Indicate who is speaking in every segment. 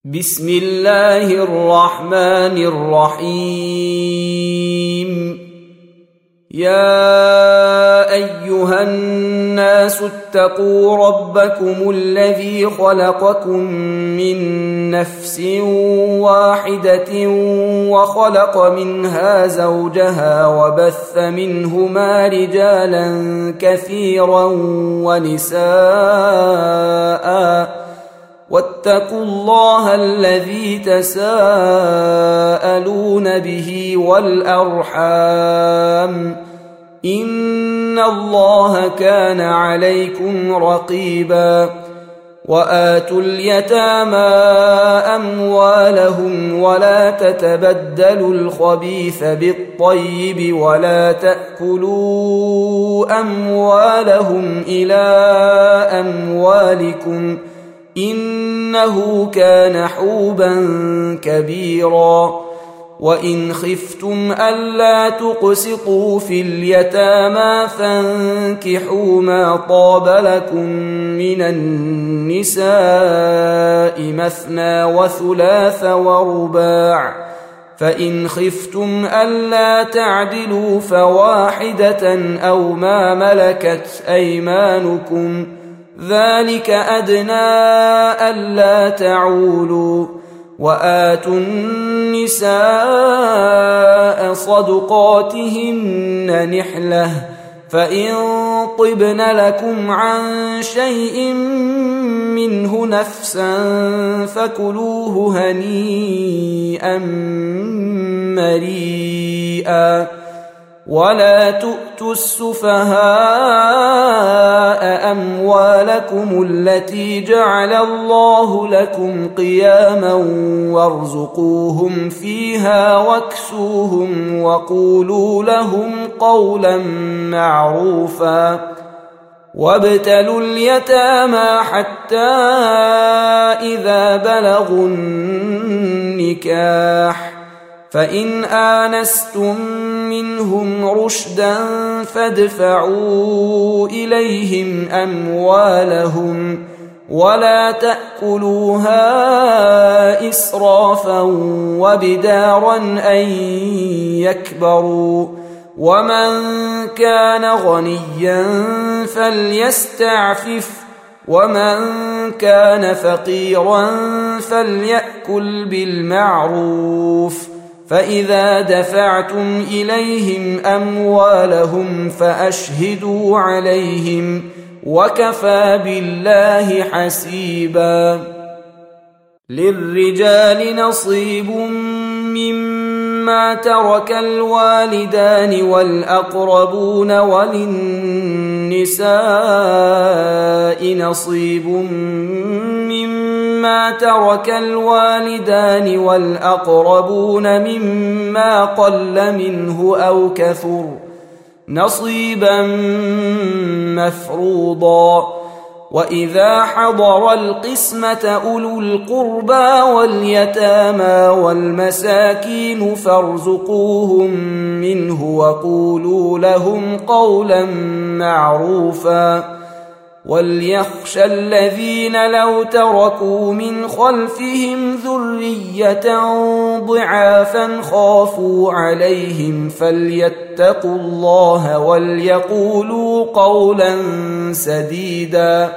Speaker 1: بسم الله الرحمن الرحيم. يا أيها الناس اتقوا ربكم الذي خلقكم من نفس واحدة وخلق منها زوجها وبث منهما رجالا كثيرا ونساء واتقوا الله الذي تساءلون به والأرحام إن الله كان عليكم رقيبا. وآتوا اليتامى أموالهم ولا تتبدلوا الخبيث بالطيب ولا تأكلوا أموالهم إلى أموالكم إنه كان حوبا كبيرا. وإن خفتم ألا تقسطوا في اليتامى فانكحوا ما طاب لكم من النساء مثنى وثلاث ورباع، فإن خفتم ألا تعدلوا فواحدة أو ما ملكت أيمانكم ذلك أدنى ألا تعولوا. وآتوا النساء صدقاتهن نحلة، فإن طبن لكم عن شيء منه نفسا فكلوه هنيئا مريئا. ولا تؤتوا السفهاء أموالكم التي جعل الله لكم قياما وارزقوهم فيها واكسوهم وقولوا لهم قولا معروفا. وابتلوا اليتامى حتى إذا بلغوا النكاح، فإن آنستم منهم رشدا فادفعوا إليهم أموالهم ولا تأكلوها إسرافا وبدارا أن يكبروا. ومن كان غنيا فليستعفف، ومن كان فقيرا فليأكل بالمعروف. فإذا دفعتم إليهم أموالهم فأشهدوا عليهم وكفى بالله حسيبا. للرجال نصيب مما ترك الوالدان والأقربون وللنساء نصيب مما ترك الوالدان والأقربون مما قل منه أو كثر نصيبا مفروضا. وإذا حضر القسمة أولو القربى واليتامى والمساكين فارزقوهم منه وقولوا لهم قولا معروفا. وليخشى الذين لو تركوا من خلفهم ذرية ضعافا خافوا عليهم فليتقوا الله وليقولوا قولا سديدا.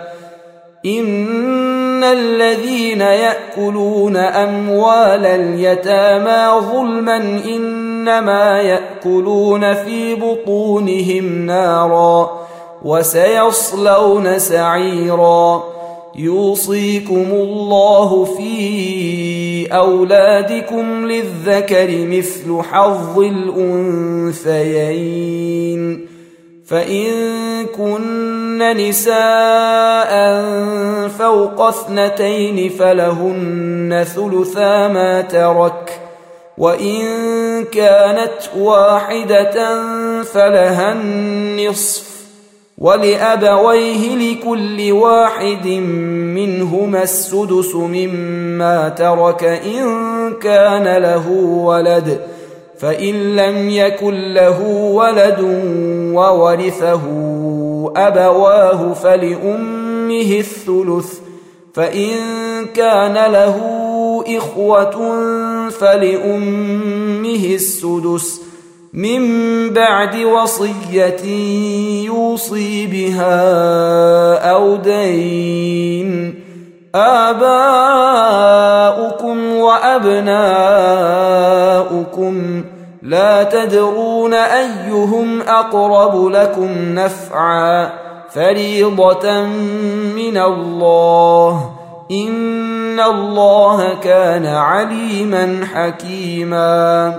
Speaker 1: إن الذين يأكلون أموال اليتامى ظلما إنما يأكلون في بطونهم نارا وسيصلون سعيرا. يوصيكم الله في أولادكم للذكر مثل حظ الأنثيين، فإن كن نساء فوق 2 فلهن ثلثا ما ترك، وإن كانت واحدة فلها النصف، ولأبويه لكل واحد منهما السدس مما ترك إن كان له ولد، فإن لم يكن له ولد وورثه أبواه فلأمه الثلث، فإن كان له إخوة فلأمه السدس من بعد وصية يوصي بها أو دين. آباؤكم وأبناؤكم لا تدرون أيهم أقرب لكم نفعا فريضة من الله إن الله كان عليما حكيما.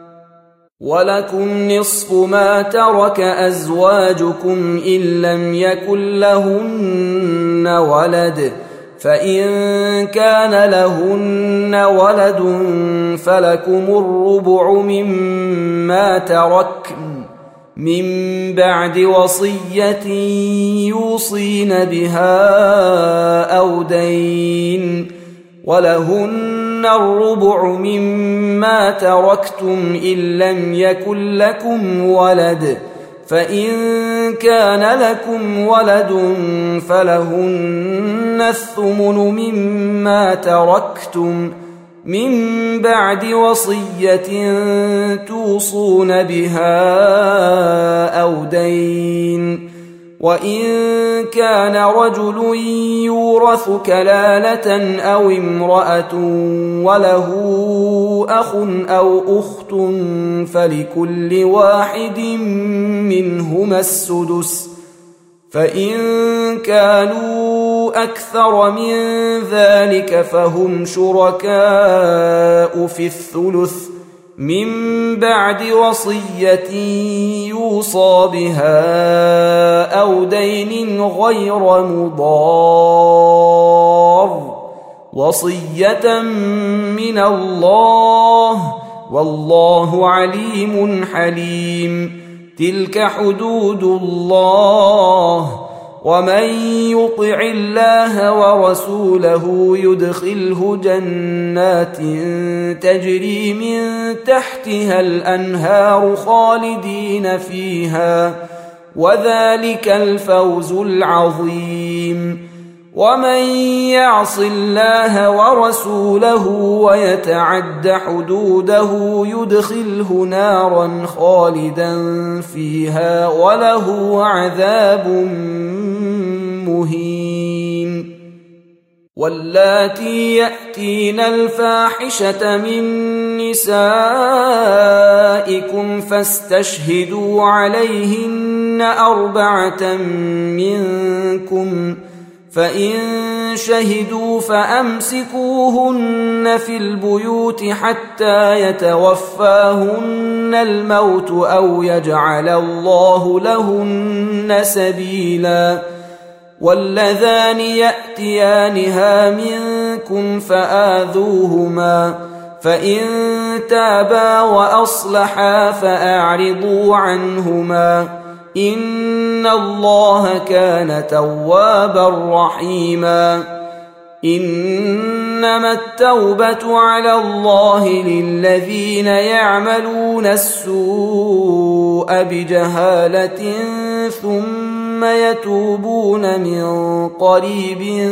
Speaker 1: ولكم نصف ما ترك أزواجكم إن لم يكن لهن ولد، فإن كان لهن ولد فلكم الربع مما تركن من بعد وصية يوصين بها أو دين، ولهن الربع مما تركتم إن لم يكن لكم ولد، فإن كان لكم ولد فلهن الثمن مما تركتم من بعد وصية توصون بها أو دين. وإن كان رجل يورث كلالة أو امرأة وله أخ أو أخت فلكل واحد منهما السدس، فإن كانوا أكثر من ذلك فهم شركاء في الثلث من بعد وصية يوصى بها أو دين غير مضار، وصية من الله والله عليم حليم. تلك حدود الله، ومن يطع الله ورسوله يدخله جنات تجري من تحتها الأنهار خالدين فيها، وذلك الفوز العظيم. ومن يعص الله ورسوله ويتعد حدوده يدخله نارا خالدا فيها وله عذاب مهين. واللاتي يأتين الفاحشة من نسائكم فاستشهدوا عليهن 4 منكم، فإن شهدوا فأمسكوهن في البيوت حتى يتوفاهن الموت أو يجعل الله لهن سبيلا. واللذان يأتيانها منكم فآذوهما، فإن تابا وأصلحا فأعرضوا عنهما إن الله كان توابا رحيما. إنما التوبة على الله للذين يعملون السوء بجهالة ثم يتوبون من قريب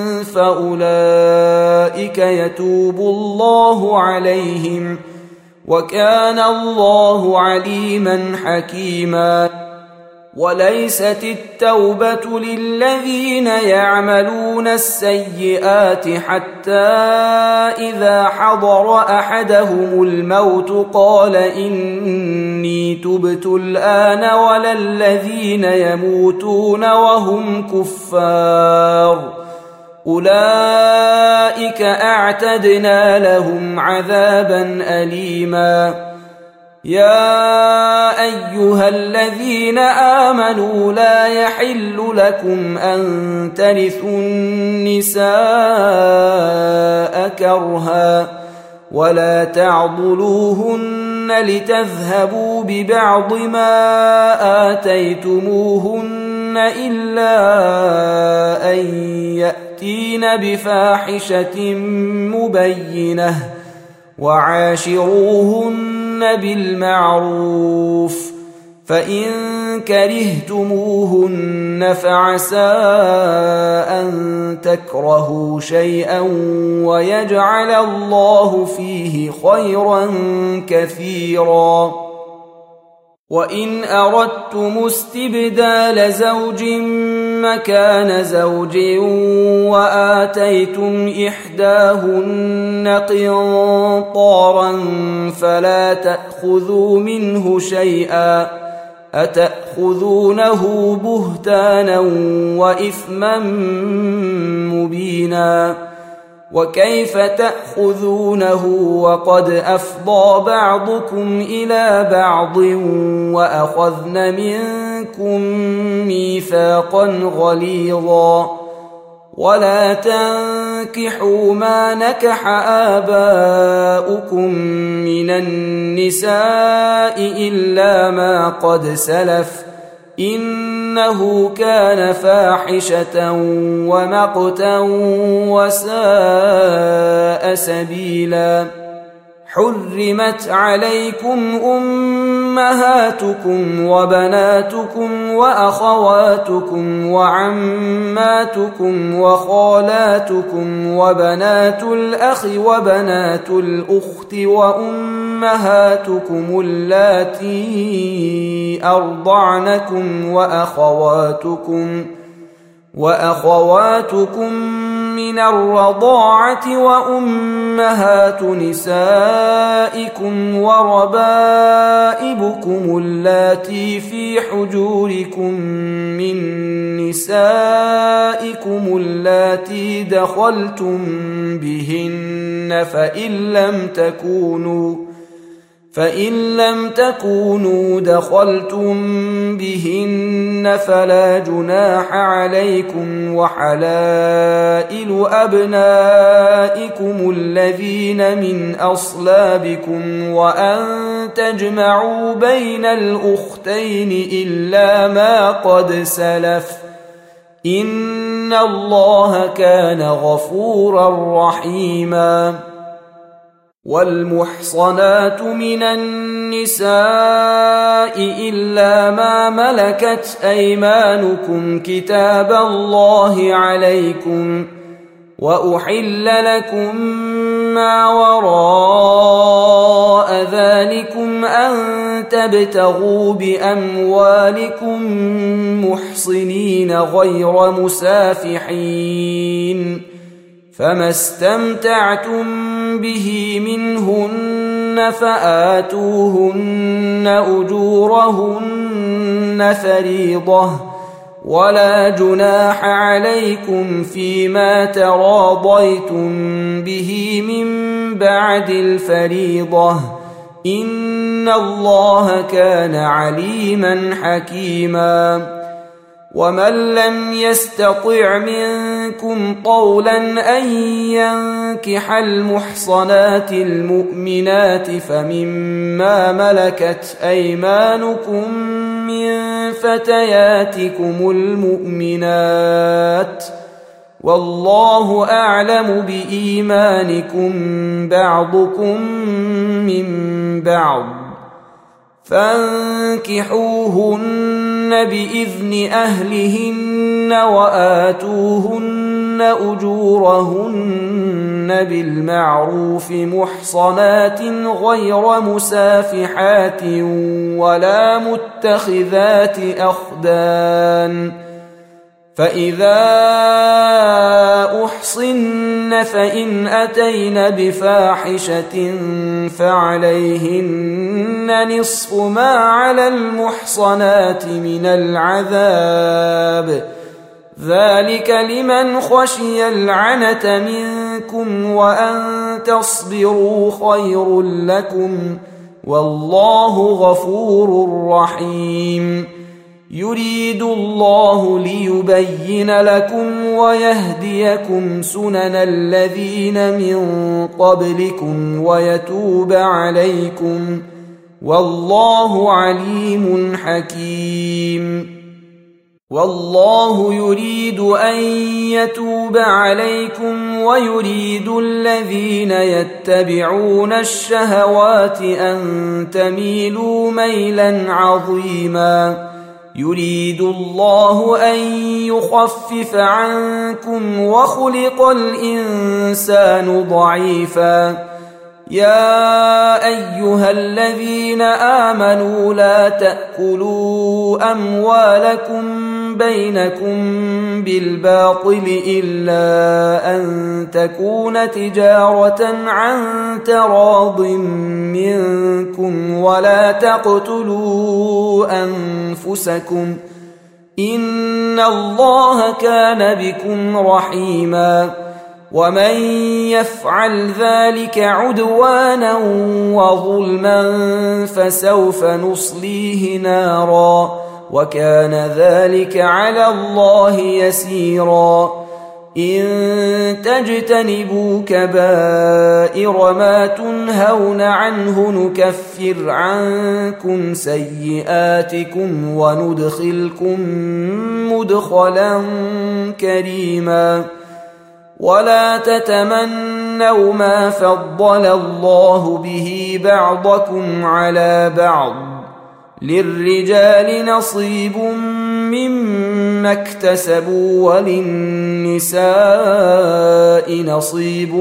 Speaker 1: فأولئك يتوب الله عليهم وكان الله عليما حكيما. وليست التوبة للذين يعملون السيئات حتى إذا حضر أحدهم الموت قال إني تبت الآن، ولا الذين يموتون وهم كفار أولئك أعتدنا لهم عذابا أليما. يا أيها الذين آمنوا لا يحل لكم أن ترثوا النساء كرها ولا تعضلوهن لتذهبوا ببعض ما آتيتموهن إلا أن يأتين بفاحشة مبينة وعاشروهن بالمعروف، فإن كرهتموهن فعسى أن تكرهوا شيئا ويجعل الله فيه خيرا كثيرا. وإن أردتم استبدال زوج مكان زوج وآتيتم إحداهن قنطارا فلا تأخذوا منه شيئا أتأخذونه بهتانا وإثما مبينا. وكيف تأخذونه وقد أفضى بعضكم إلى بعض وأخذن منكم ميثاقا غليظا. ولا تنكحوا ما نكح آباؤكم من النساء إلا ما قد سلف إنه كان فاحشة ومقتا وساء سبيلا. حرمت عليكم أمهاتكم وبناتكم وأخواتكم وعماتكم وخالاتكم وبنات الأخ وبنات الأخت وأمهاتكم اللاتي أرضعنكم وأخواتكم من الرضاعة وأمهات نسائكم وربائبكم اللاتي في حجوركم من نسائكم اللاتي دخلتم بهن فإن لم تكونوا دخلتم بهن فلا جناح عليكم وحلائل أبنائكم الذين من أصلابكم وأن تجمعوا بين الأختين إلا ما قد سلف إن الله كان غفورا رحيما. والمحصنات من النساء إلا ما ملكت أيمانكم كتاب الله عليكم وأحل لكم ما وراء ذلكم أن تبتغوا بأموالكم محصنين غير مسافحين فما استمتعتم به منهن فآتوهن أجورهن فريضة ولا جناح عليكم فيما تراضيتم به من بعد الفريضة إن الله كان عليما حكيما. ومن لم يستطع منكم طولا أن ينكح المحصنات المؤمنات فمما ملكت أيمانكم من فتياتكم المؤمنات والله أعلم بإيمانكم بعضكم من بعض فانكحوهن بإذن أهلهن وآتوهن أجورهن بالمعروف محصنات غير مسافحات ولا متخذات أخدان فإذا أحصن فإن أتين بفاحشة فعليهن نصف ما على المحصنات من العذاب ذلك لمن خشي العنة منكم وأن تصبروا خير لكم والله غفور رحيم. يريد الله ليبين لكم ويهديكم سنن الذين من قبلكم ويتوب عليكم والله عليم حكيم. والله يريد أن يتوب عليكم ويريد الذين يتبعون الشهوات أن تميلوا ميلا عظيما يريد الله أن يخفف عنكم وخلق الإنسان ضعيفا. يا أيها الذين آمنوا لا تأكلوا أموالكم بينكم بالباطل إلا أن تكون تجارة عن تراض منكم ولا تقتلوا أنفسكم إن الله كان بكم رحيما. ومن يفعل ذلك عدوانا وظلما فسوف نصليه نارا وكان ذلك على الله يسيرا. إن تجتنبوا كبائر ما تنهون عنه نكفر عنكم سيئاتكم وندخلكم مدخلا كريما. ولا تتمنوا ما فضل الله به بعضكم على بعض للرجال نصيب مما اكتسبوا وللنساء نصيب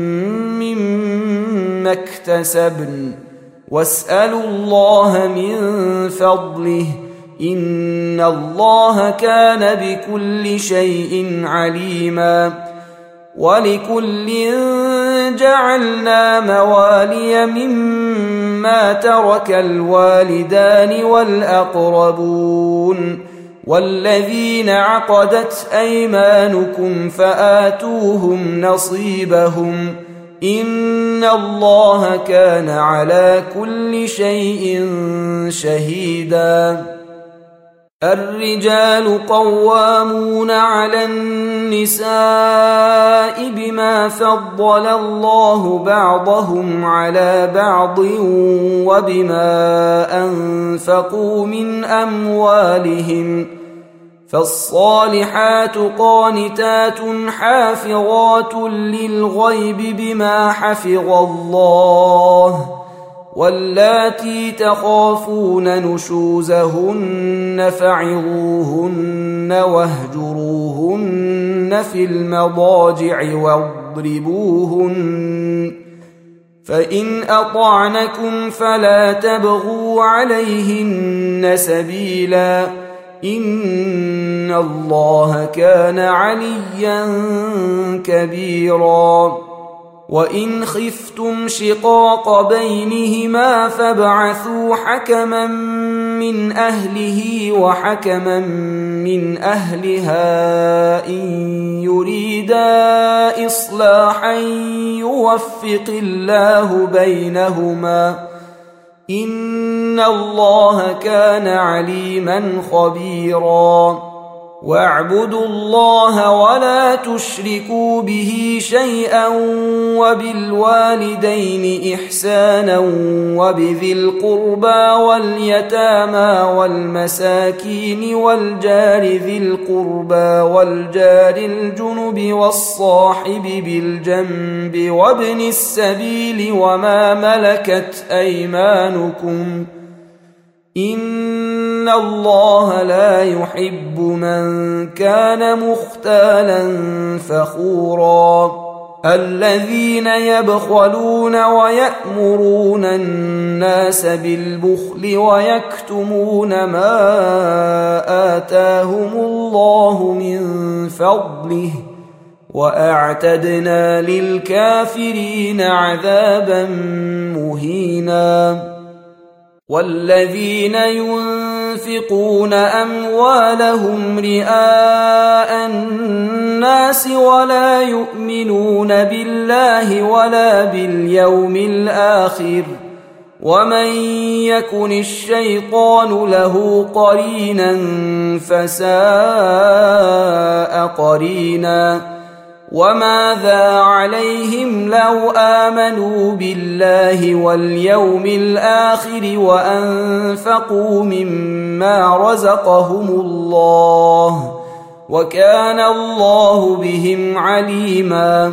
Speaker 1: مما اكتسبن واسألوا الله من فضله إن الله كان بكل شيء عليما. ولكل جعلنا موالي مما ترك الوالدان والأقربون والذين عقدت أيمانكم فآتوهم نصيبهم إن الله كان على كل شيء شهيدا. الرجال قوامون على النساء بما فضل الله بعضهم على بعض وبما أنفقوا من أموالهم. فالصالحات قانتات حافظات للغيب بما حفظ الله واللاتي تخافون نشوزهن فعظوهن واهجروهن في المضاجع واضربوهن فإن أطعنكم فلا تبغوا عليهن سبيلا إن الله كان عليا كبيرا. وإن خفتم شقاق بينهما فابعثوا حكما من أهله وحكما من أهلها إن يريدا إصلاحا يوفق الله بينهما إن الله كان عليما خبيرا. واعبدوا الله ولا تشركوا به شيئا وبالوالدين إحسانا وبذي القربى واليتامى والمساكين والجار ذي القربى والجار الجنب والصاحب بالجنب وابن السبيل وما ملكت أيمانكم إن الله لا يحب من كان مختالا فخورا. الذين يبخلون ويأمرون الناس بالبخل ويكتمون ما آتاهم الله من فضله وأعتدنا للكافرين عذابا مهينا. والذين ينفقون أموالهم رئاء الناس ولا يؤمنون بالله ولا باليوم الآخر ومن يكن الشيطان له قرينا فساء قرينا. وماذا عليهم لو آمنوا بالله واليوم الآخر وأنفقوا مما رزقهم الله وكان الله بهم عليما.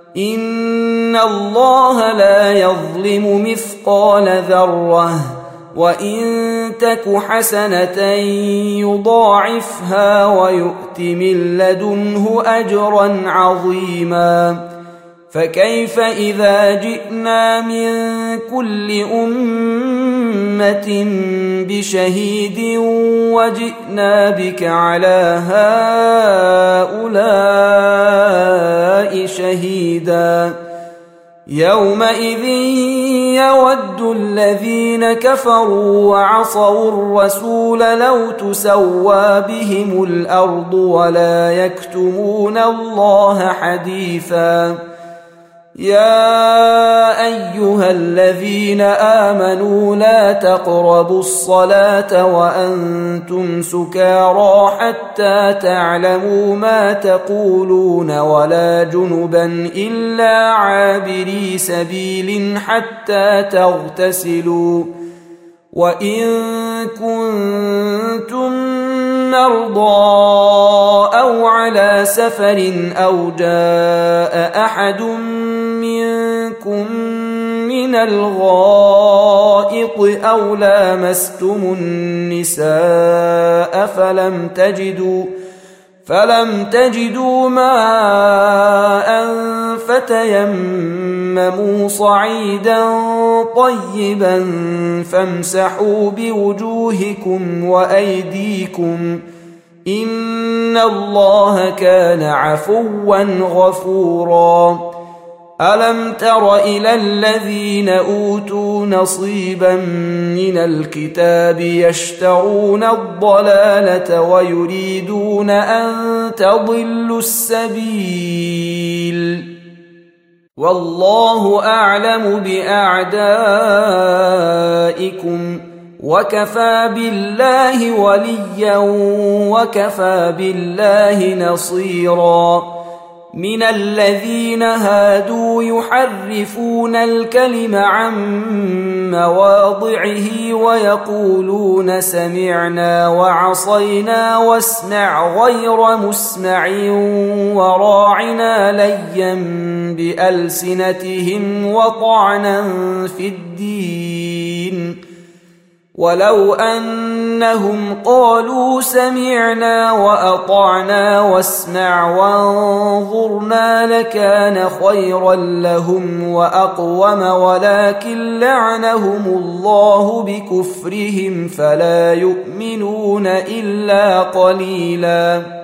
Speaker 1: إن الله لا يظلم مثقال ذرة وإن تك حسنة يضاعفها ويؤت من لدنه أجرا عظيما. فكيف إذا جئنا من كل أمة بشهيد وجئنا بك على هؤلاء شهيدا؟ يومئذ يود الذين كفروا وعصوا الرسول لو تسوى بهم الأرض ولا يكتمون الله حديثا. يا أيها الذين آمنوا لا تقربوا الصلاة وأنتم سكارى حتى تعلموا ما تقولون ولا جنبا إلا عابري سبيل حتى تغتسلوا. وإن كنتم مرضى أو على سفر أو جاء أحد منكم من الغائط أو لامستم النساء فلم تجدوا ماء فتيمموا صعيدا طيبا فامسحوا بوجوهكم وأيديكم إن الله كان عفوا غفورا. ألم تر إلى الذين أوتوا نصيبا من الكتاب يشترون الضلالة ويريدون أن تضلوا السبيل والله أعلم بأعدائكم وكفى بالله وليا وكفى بالله نصيرا. من الذين هادوا يحرفون الكلم عن مواضعه ويقولون سمعنا وعصينا واسمع غير مسمع وراعنا ليا بألسنتهم وطعنا في الدين ولو أنهم قالوا سمعنا وأطعنا واسمع وانظرنا لكان خيرا لهم وأقوم ولكن لعنهم الله بكفرهم فلا يؤمنون إلا قليلا.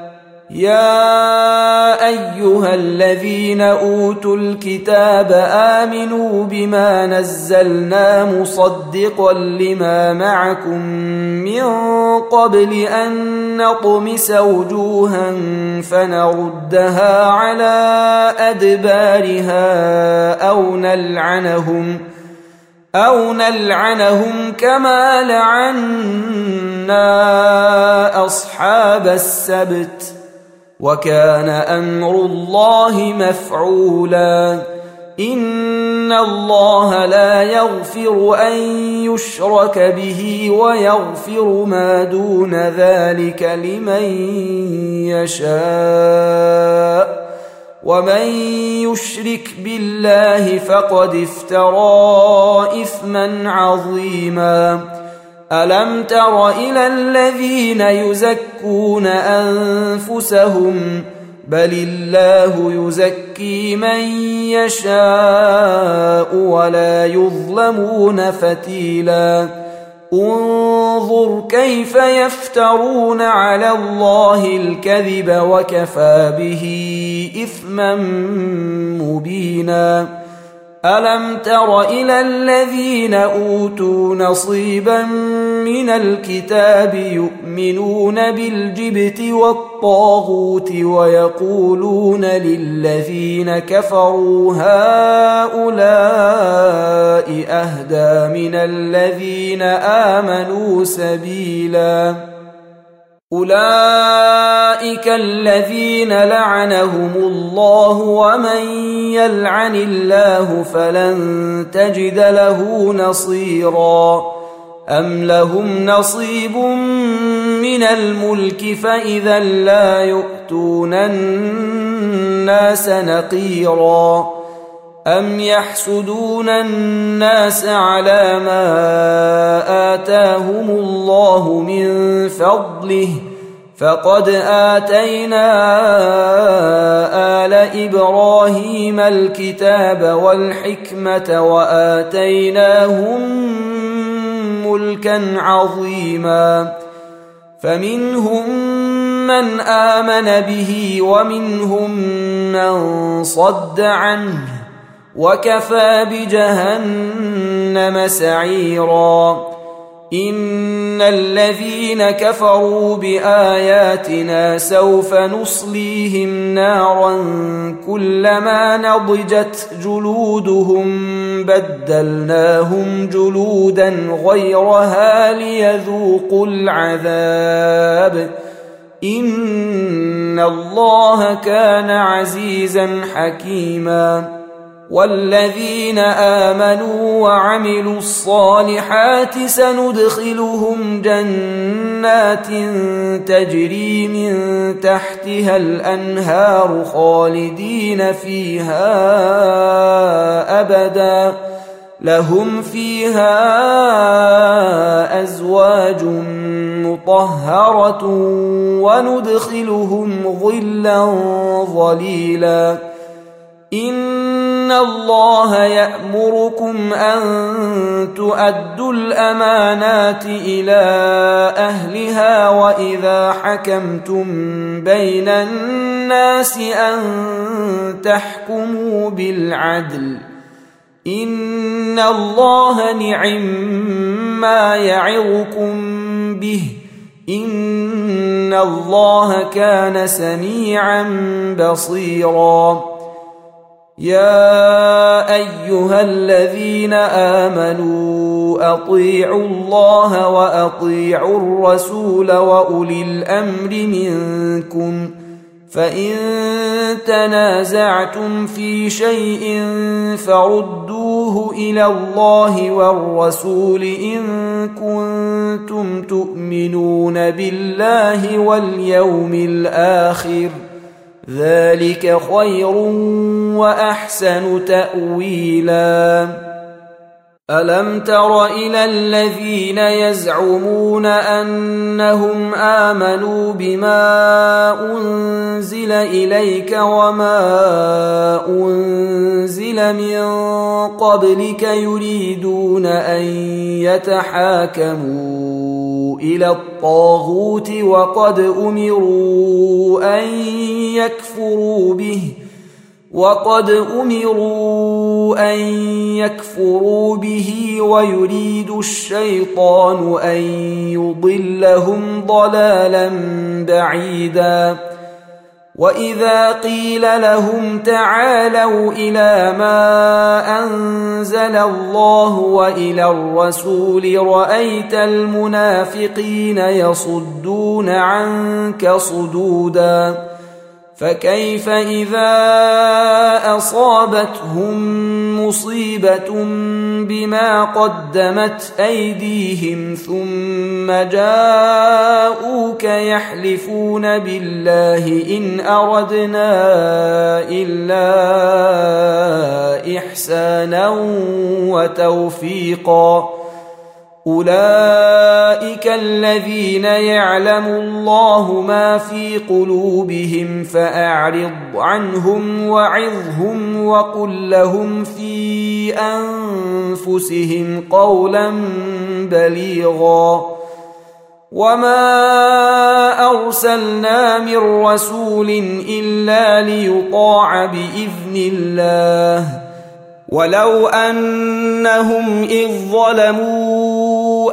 Speaker 1: يا أيها الذين أوتوا الكتاب آمنوا بما نزلنا مصدقا لما معكم من قبل أن نطمس وجوها فنردها على أدبارها أو نلعنهم كما لعنا أصحاب السبت وكان أمر الله مفعولا. إن الله لا يغفر أن يشرك به ويغفر ما دون ذلك لمن يشاء ومن يشرك بالله فقد افترى إثما عظيما. ألم تر إلى الذين يزكون أنفسهم بل الله يزكي من يشاء ولا يظلمون فتيلا. انظر كيف يفترون على الله الكذب وكفى به إثما مبينا. ألم تر إلى الذين أوتوا نصيبا من الكتاب يؤمنون بالجبت والطاغوت ويقولون للذين كفروا هؤلاء أهدى من الذين آمنوا سبيلا. أولئك الذين لعنهم الله ومن يلعن الله فلن تجد له نصيرا. أم لهم نصيب من الملك فإذا لا يؤتون الناس نقيرا. أم يحسدون الناس على ما آتاهم الله من فضله فقد آتينا آل إبراهيم الكتاب والحكمة وآتيناهم ملكا عظيما فمنهم من آمن به ومنهم من صد عنه وكفى بجهنم سعيرا إن الذين كفروا بآياتنا سوف نصليهم نارا كلما نضجت جلودهم بدلناهم جلودا غيرها ليذوقوا العذاب إن الله كان عزيزا حكيما والذين آمنوا وعملوا الصالحات سندخلهم جنات تجري من تحتها الأنهار خالدين فيها أبدا لهم فيها أزواج مطهرة وندخلهم ظلا ظليلا إن الله يأمركم أن تؤدوا الأمانات إلى أهلها وإذا حكمتم بين الناس أن تحكموا بالعدل إن الله نعم يعظكم به إن الله كان سميعا بصيرا يا أيها الذين آمنوا أطيعوا الله وأطيعوا الرسول وأولي الأمر منكم فإن تنازعتم في شيء فردوه إلى الله والرسول إن كنتم تؤمنون بالله واليوم الآخر ذلك خير وأحسن تأويلا ألم تر إلى الذين يزعمون أنهم آمنوا بما أنزل إليك وما أنزل من قبلك يريدون أن يتحاكموا إلى الطاغوت وقد أمروا أن يكفروا به ويريد الشيطان أن يضلهم ضلالا بعيدا وإذا قيل لهم تعالوا إلى ما أنزل الله وإلى الرسول رأيت المنافقين يصدون عنك صدودا فكيف إذا أصابتهم مصيبة بما قدمت أيديهم ثم جاءوك يحلفون بالله إن أردنا إلا إحسانا وتوفيقا أولئك الذين يعلم الله ما في قلوبهم فأعرض عنهم وعظهم وقل لهم في أنفسهم قولا بليغا وما أرسلنا من رسول إلا ليطاع بإذن الله ولو أنهم إذ ظلموا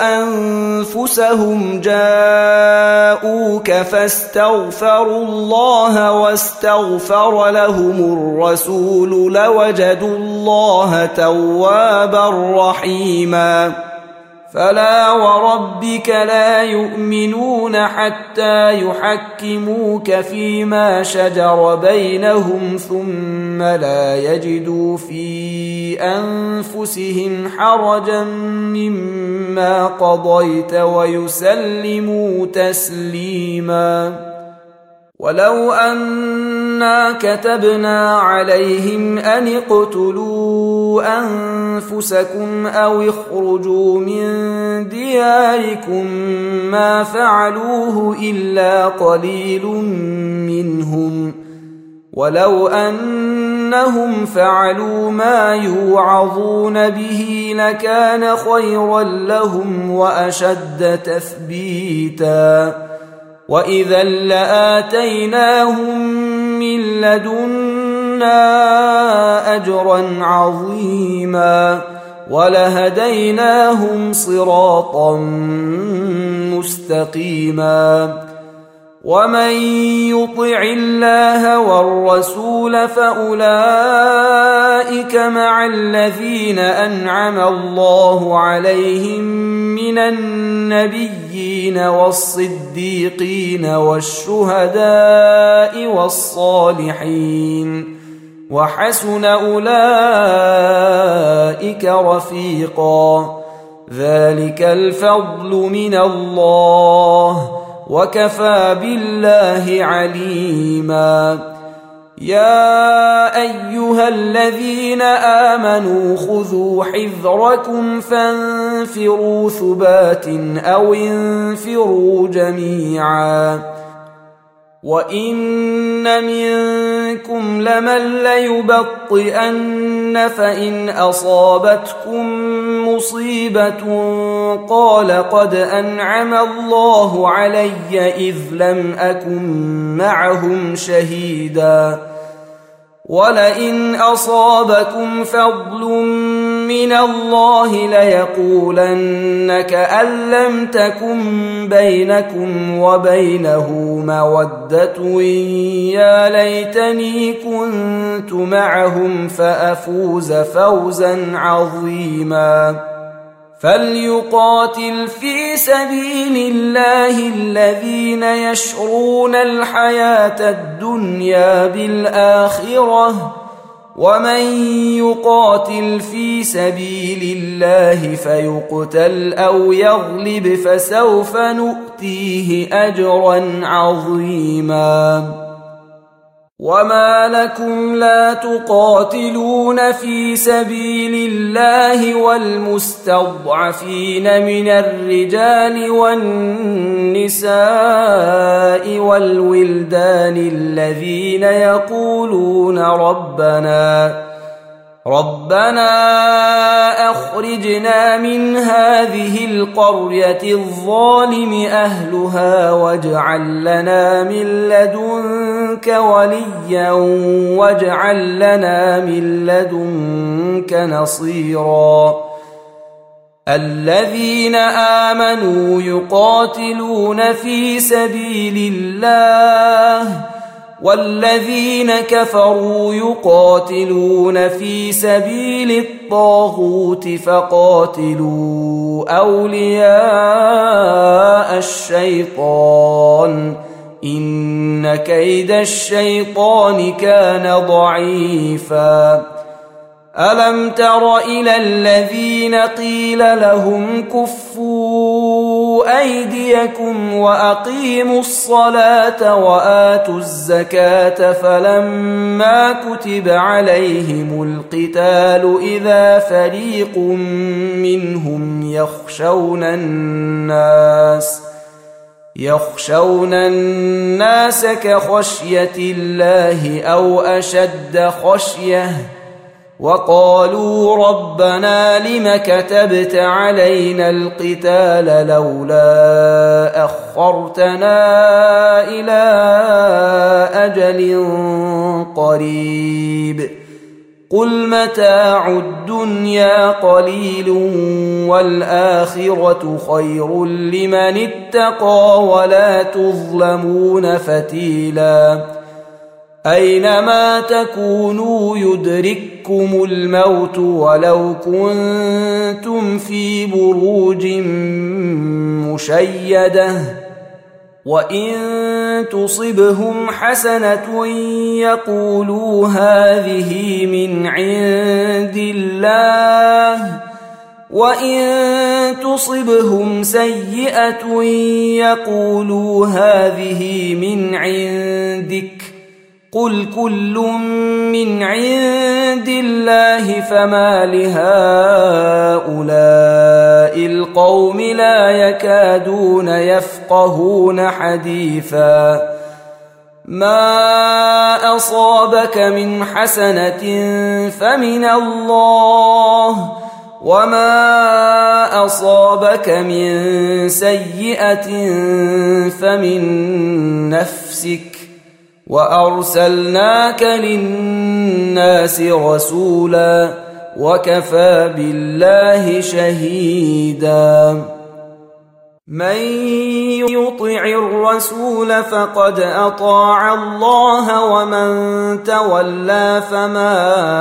Speaker 1: أنفسهم جاءوك فاستغفروا الله واستغفر لهم الرسول لوجدوا الله توابا رحيما فلا وربك لا يؤمنون حتى يحكموك فيما شجر بينهم ثم لا يجدوا في أنفسهم حرجا مما قضيت ويسلموا تسليما ولو أن إنا كتبنا عليهم أن اقتلوا أنفسكم أو اخرجوا من دياركم ما فعلوه إلا قليل منهم ولو أنهم فعلوا ما يوعظون به لكان خيرا لهم وأشد تثبيتا وإذا لآتيناهم من لدنا أجرا عظيما ولهديناهم صراطا مستقيما ومن يطع الله والرسول فأولئك مع الذين أنعم الله عليهم من النبيين والصديقين والشهداء والصالحين وحسن أولئك رفيقا ذلك الفضل من الله وكفى بالله عليما يا أيها الذين آمنوا خذوا حذركم فانفروا ثبات أو انفروا جميعا وإن منكم لمن ليبطئن فإن أصابتكم مصيبة قال قد أنعم الله علي إذ لم أكن معهم شهيدا ولئن أصابكم فضل من الله ليقولن كأن لم تكن بينكم وبينه مودة يا ليتني كنت معهم فأفوز فوزا عظيما فليقاتل في سبيل الله الذين يشرون الحياة الدنيا بالآخرة ومن يقاتل في سبيل الله فيقتل أو يغلب فسوف نؤتيه أجرا عظيما وما لكم لا تقاتلون في سبيل الله والمستضعفين من الرجال والنساء والولدان الذين يقولون ربنا أخرجنا من هذه القرية الظالم أهلها واجعل لنا من لدنك وليا واجعل لنا من لدنك نصيرا الذين آمنوا يقاتلون في سبيل الله والذين كفروا يقاتلون في سبيل الطاغوت فقاتلوا أولياء الشيطان إن كيد الشيطان كان ضعيفا ألم تر إلى الذين قيل لهم كفوا أيديكم وأقيموا الصلاة وآتوا الزكاة فلما كتب عليهم القتال إذا فريق منهم يخشون الناس كخشية الله أو أشد خشية وقالوا ربنا لم كتبت علينا القتال لولا أخرتنا إلى أجل قريب قل متاع الدنيا قليل والآخرة خير لمن اتقى ولا تظلمون فتيلا أينما تكونوا يدرككم الموت ولو كنتم في بروج مشيدة وإن تصبهم حسنة يقولوا هذه من عند الله وإن تصبهم سيئة يقولوا هذه من عندك قل كل من عند الله فما لهؤلاء القوم لا يكادون يفقهون حديثا ما أصابك من حسنة فمن الله وما أصابك من سيئة فمن نفسك وأرسلناك للناس رسولا وكفى بالله شهيدا من يطع الرسول فقد أطاع الله ومن تولى فما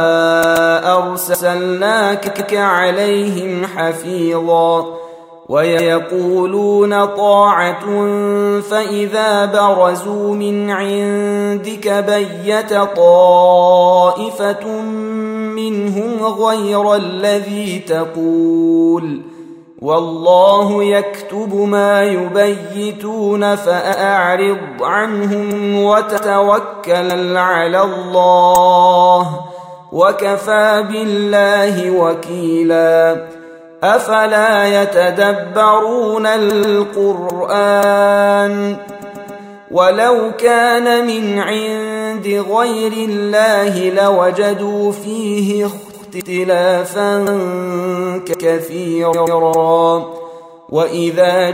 Speaker 1: أرسلناك عليهم حفيظا ويقولون طاعة فإذا برزوا من عندك بيت طائفة منهم غير الذي تقول والله يكتب ما يبيتون فأعرض عنهم وتوكل على الله وكفى بالله وكيلا أفلا يتدبرون القرآن ولو كان من عند غير الله لوجدوا فيه اختلافا كثيرا وإذا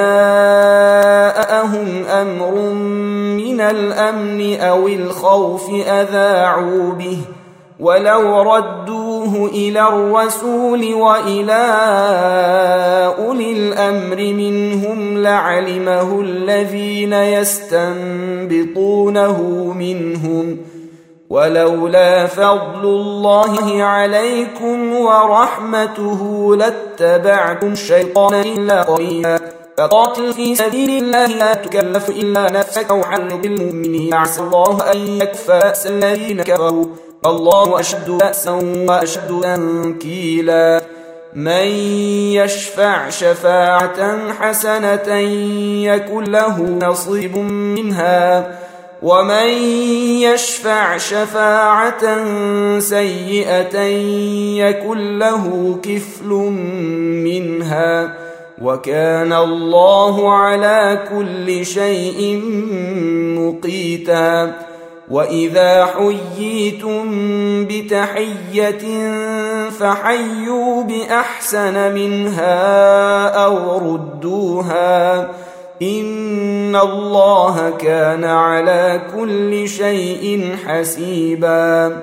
Speaker 1: جاءهم أمر من الأمن أو الخوف أذاعوا به ولو ردوه إلى الرسول وإلى أولي الأمر منهم لعلمه الذين يستنبطونه منهم ولولا فضل الله عليكم ورحمته لاتبعتم الشيطان إلا قليلا فقاتل في سبيل الله لا تكلف إلا نفسك وحرض المؤمنين عسى الله أن يكفى بأس الذين كفروا الله أشد بأسا وأشد تنكيلا من يشفع شفاعة حسنة يكن له نصيب منها ومن يشفع شفاعة سيئة يكن له كفل منها وكان الله على كل شيء مقيتا وإذا حييتم بتحية فحيوا بأحسن منها أو ردوها إن الله كان على كل شيء حسيبا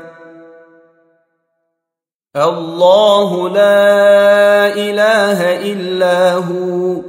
Speaker 1: الله لا إله إلا هو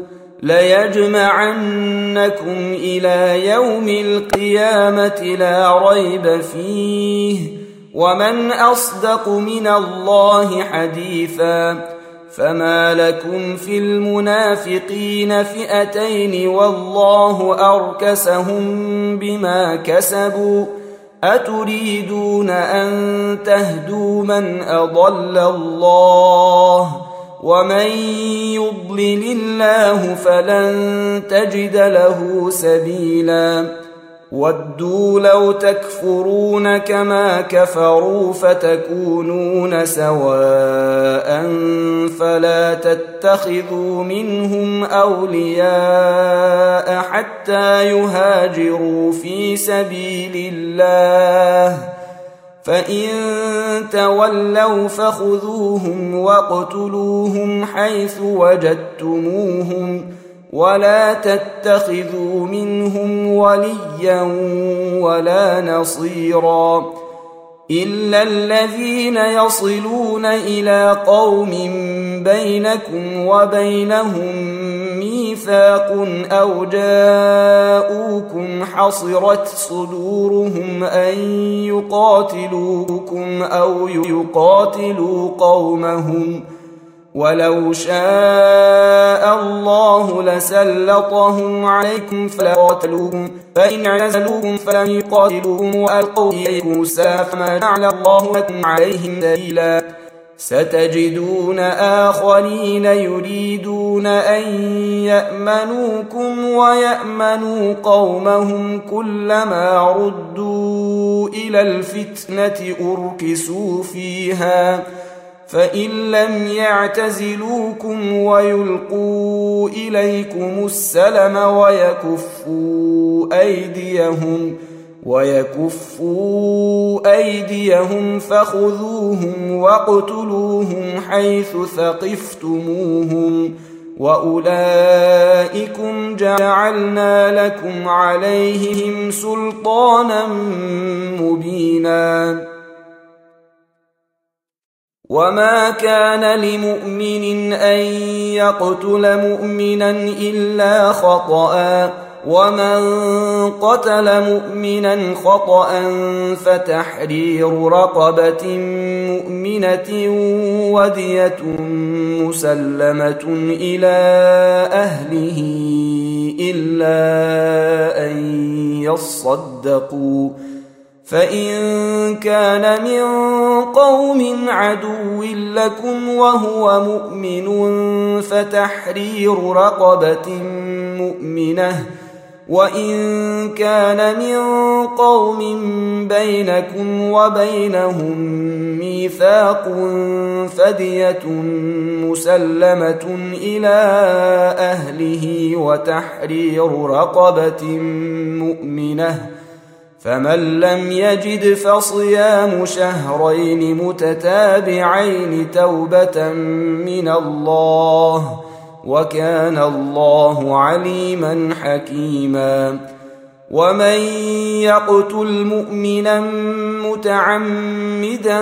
Speaker 1: ليجمعنكم إلى يوم القيامة لا ريب فيه ومن أصدق من الله حديثا فما لكم في المنافقين فئتين والله أركسهم بما كسبوا أتريدون أن تهدوا من أضل الله ومن يضلل الله فلن تجد له سبيلا ودوا لو تكفرون كما كفروا فتكونون سواء فلا تتخذوا منهم أولياء حتى يهاجروا في سبيل الله فإن تولوا فخذوهم واقتلوهم حيث وجدتموهم ولا تتخذوا منهم وليا ولا نصيرا إلا الذين يصلون إلى قوم بينكم وبينهم ميثاق أو جاءوكم حصرت صدورهم أن يقاتلوكم أو يقاتلوا قومهم ولو شاء الله لسلطهم عليكم فلقاتلوكم فإن اعتزلوكم فلم يقاتلوكم وألقوا إليكم السلام فما جعل الله لكم عليهم سبيلا ستجدون آخرين يريدون أن يأمنوكم ويأمنوا قومهم كلما ردوا إلى الفتنة أركسوا فيها فإن لم يعتزلوكم ويلقوا إليكم السلم ويكفوا أيديهم فخذوهم واقتلوهم حيث ثقفتموهم وأولئكم جعلنا لكم عليهم سلطانا مبينا. وما كان لمؤمن أن يقتل مؤمنا إلا خطأ ومن قتل مؤمنا خطأ فتحرير رقبة مؤمنة ودية مسلمة إلى أهله إلا أن يصدقوا فإن كان من قوم عدو لكم وهو مؤمن فتحرير رقبة مؤمنة وإن كان من قوم بينكم وبينهم ميثاق فدية مسلمة إلى أهله وتحرير رقبة مؤمنة فمن لم يجد فصيام شهرين متتابعين توبة من الله وكان الله عليما حكيما. ومن يقتل مؤمنا متعمدا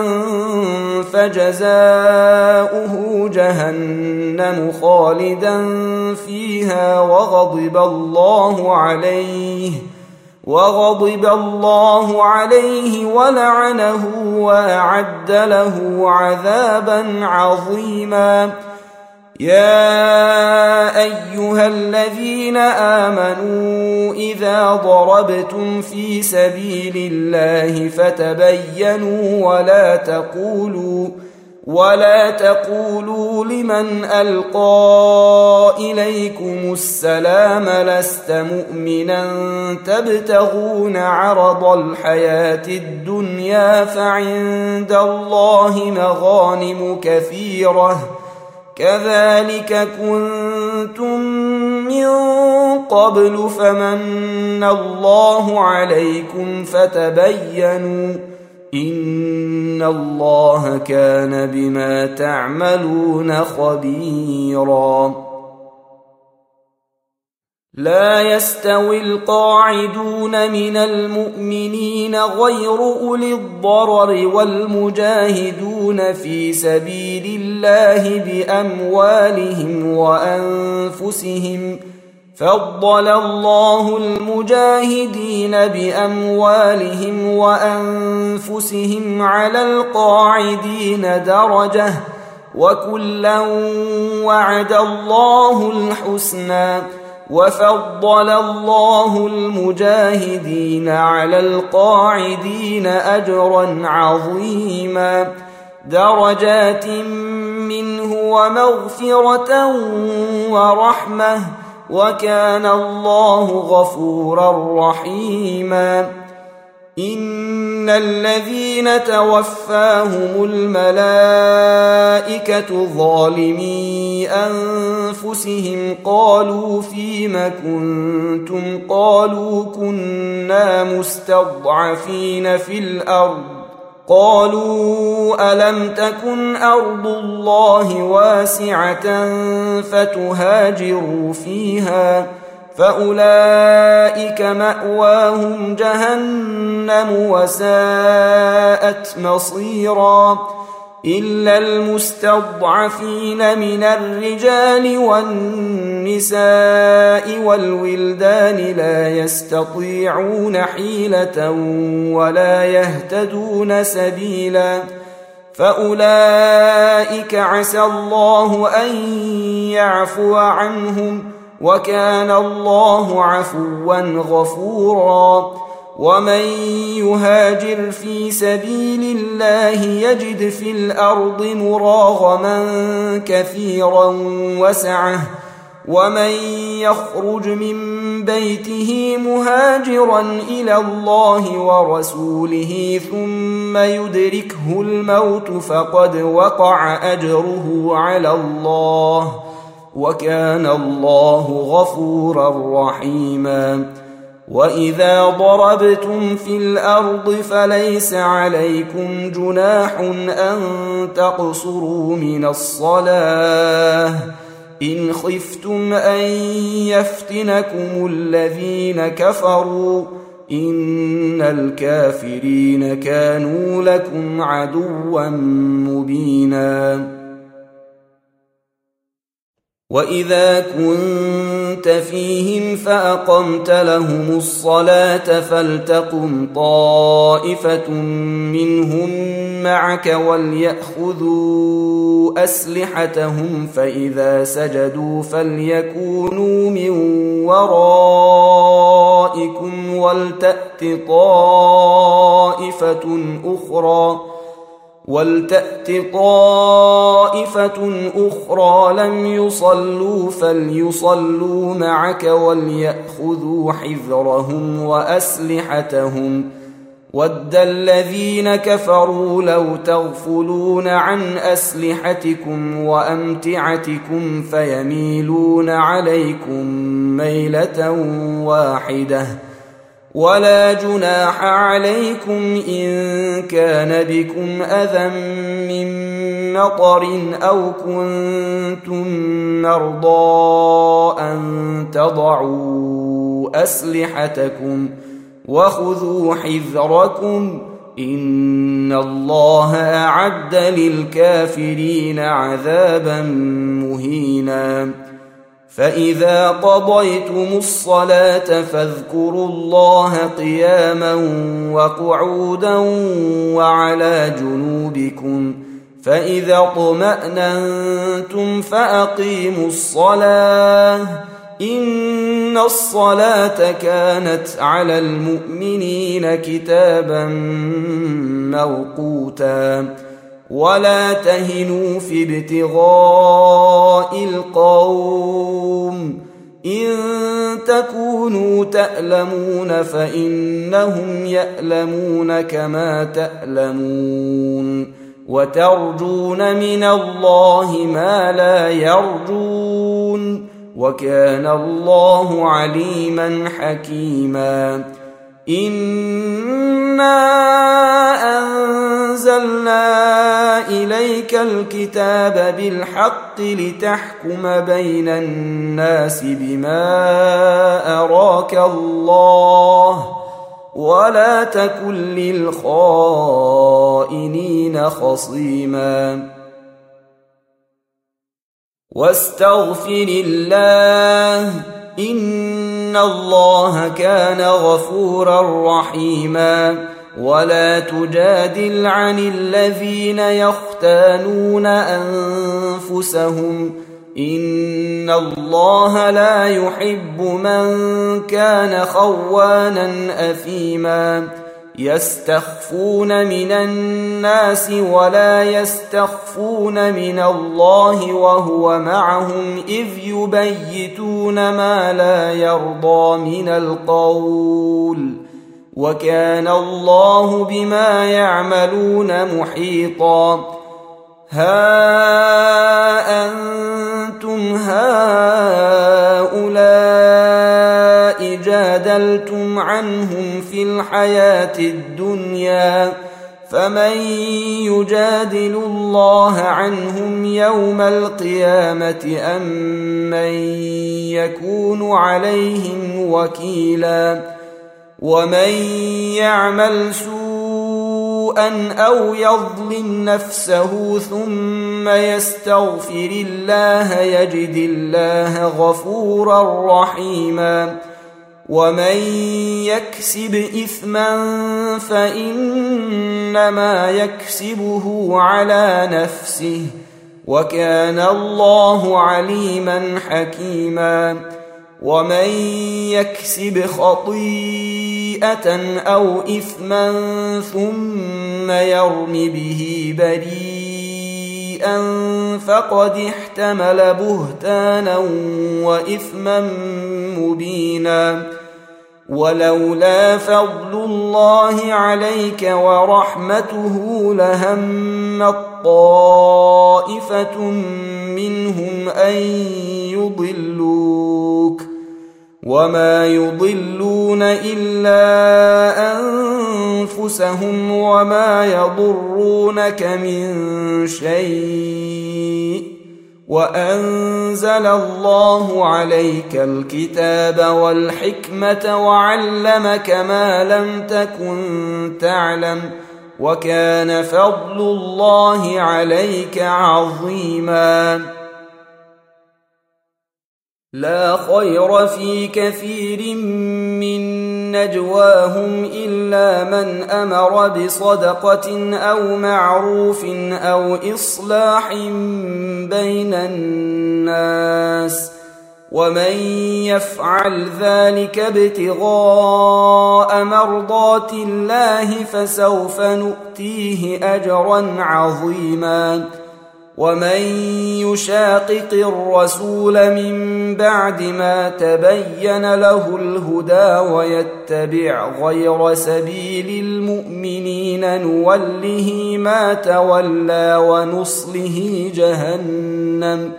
Speaker 1: فجزاؤه جهنم خالدا فيها وغضب الله عليه ولعنه وأعد له عذابا عظيما. يا أيها الذين آمنوا إذا ضربتم في سبيل الله فتبينوا ولا تقولوا لمن ألقى إليكم السلام لست مؤمنا تبتغون عرض الحياة الدنيا فعند الله مغانم كثيرة كذلك كنتم من قبل فمن الله عليكم فتبينوا إن الله كان بما تعملون خبيرا. لا يستوي القاعدون من المؤمنين غير أولي الضرر والمجاهدون في سبيل الله بأموالهم وأنفسهم فضل الله المجاهدين بأموالهم وأنفسهم على القاعدين درجة وكلا وعد الله الحسنى وفضل الله المجاهدين على القاعدين أجرا عظيما درجات منه ومغفرة ورحمة وكان الله غفورا رحيما. إن الذين توفاهم الملائكة ظالمي أنفسهم قالوا فيم كنتم قالوا كنا مستضعفين في الأرض قالوا ألم تكن أرض الله واسعة فتهاجروا فيها فأولئك مأواهم جهنم وساءت مصيرا إلا المستضعفين من الرجال والنساء والولدان لا يستطيعون حيلة ولا يهتدون سبيلا فأولئك عسى الله أن يعفو عنهم وكان الله عفوا غفورا. ومن يهاجر في سبيل الله يجد في الأرض مراغما كثيرا وسعة ومن يخرج من بيته مهاجرا إلى الله ورسوله ثم يدركه الموت فقد وقع أجره على الله وكان الله غفورا رحيما وإذا ضربتم في الأرض فليس عليكم جناح أن تقصروا من الصلاة إن خفتم أن يفتنكم الذين كفروا إن الكافرين كانوا لكم عدوا مبينا وإذا كنت فيهم فأقمت لهم الصلاة فلتقم طائفة منهم معك وليأخذوا أسلحتهم فإذا سجدوا فليكونوا من ورائكم ولتأت طائفة أخرى لم يصلوا فليصلوا معك وليأخذوا حذرهم وأسلحتهم ود الذين كفروا لو تغفلون عن أسلحتكم وأمتعتكم فيميلون عليكم ميلة واحدة ولا جناح عليكم إن كان بكم أذى من مطر أو كنتم مرضى أن تضعوا أسلحتكم وخذوا حذركم إن الله أعد للكافرين عذابا مهينا فإذا قضيتم الصلاة فاذكروا الله قياما وقعودا وعلى جنوبكم فإذا اطمأننتم فأقيموا الصلاة إن الصلاة كانت على المؤمنين كتابا موقوتا ولا تهنوا في ابتغاء القوم إن تكونوا تألمون فإنهم يألمون كما تألمون وترجون من الله ما لا يرجون وكان الله عليما حكيما إنا أنزلنا إليك الكتاب بالحق لتحكم بين الناس بما أراك الله ولا تكن للخائنين خصيما واستغفر الله إن الله كان غفورا رحيما ولا تجادل عن الذين يختانون أنفسهم إن الله لا يحب من كان خوانا أثيما يستخفون من الناس ولا يستخفون من الله وهو معهم إذ يبيتون ما لا يرضى من القول وكان الله بما يعملون محيطا ها أنتم هؤلاء جادلتم عنهم في الحياة الدنيا فمن يجادل الله عنهم يوم القيامة أم من يكون عليهم وكيلا ومن يعمل سوءا أو يظلم نفسه ثم يستغفر الله يجد الله غفورا رحيما ومن يكسب إثما فإنما يكسبه على نفسه وكان الله عليما حكيما ومن يكسب خطيئة خطيئة أو إثما ثم يرم به بريئا فقد احتمل بهتانا وإثما مبينا. ولولا فضل الله عليك ورحمته لهمت طائفة منهم أن يضلوك وما يضلون إلا أنفسهم وما يضرونك من شيء وأنزل الله عليك الكتاب والحكمة وعلمك ما لم تكن تعلم وكان فضل الله عليك عظيما. لا خير في كثير من نجواهم إلا من أمر بصدقة أو معروف أو إصلاح بين الناس ومن يفعل ذلك ابتغاء مرضات الله فسوف نؤتيه أجرا عظيما. ومن يشاقق الرسول من بعد ما تبين له الهدى ويتبع غير سبيل المؤمنين نوله ما تولى ونصله جهنم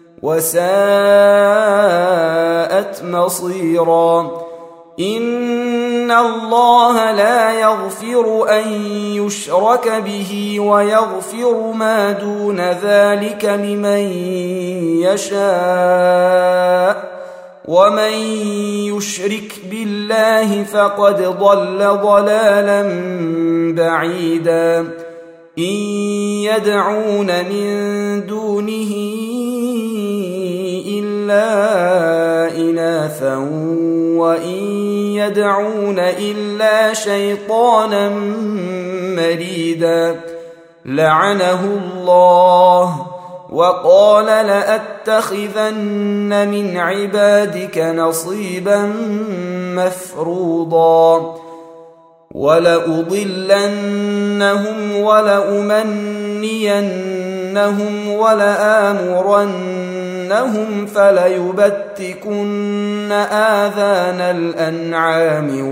Speaker 1: وساءت مصيرا. إن الله لا يغفر أن يشرك به ويغفر ما دون ذلك لمن يشاء ومن يشرك بالله فقد ضل ضلالا بعيدا. إن يدعون من دونه إلا إناثا وإن يدعون إلا شيطانا مريدا لعنه الله وقال لأتخذن من عبادك نصيبا مفروضا ولأضلنهم ولأمنينهم ولآمرنهم فليبتكن آذان الأنعام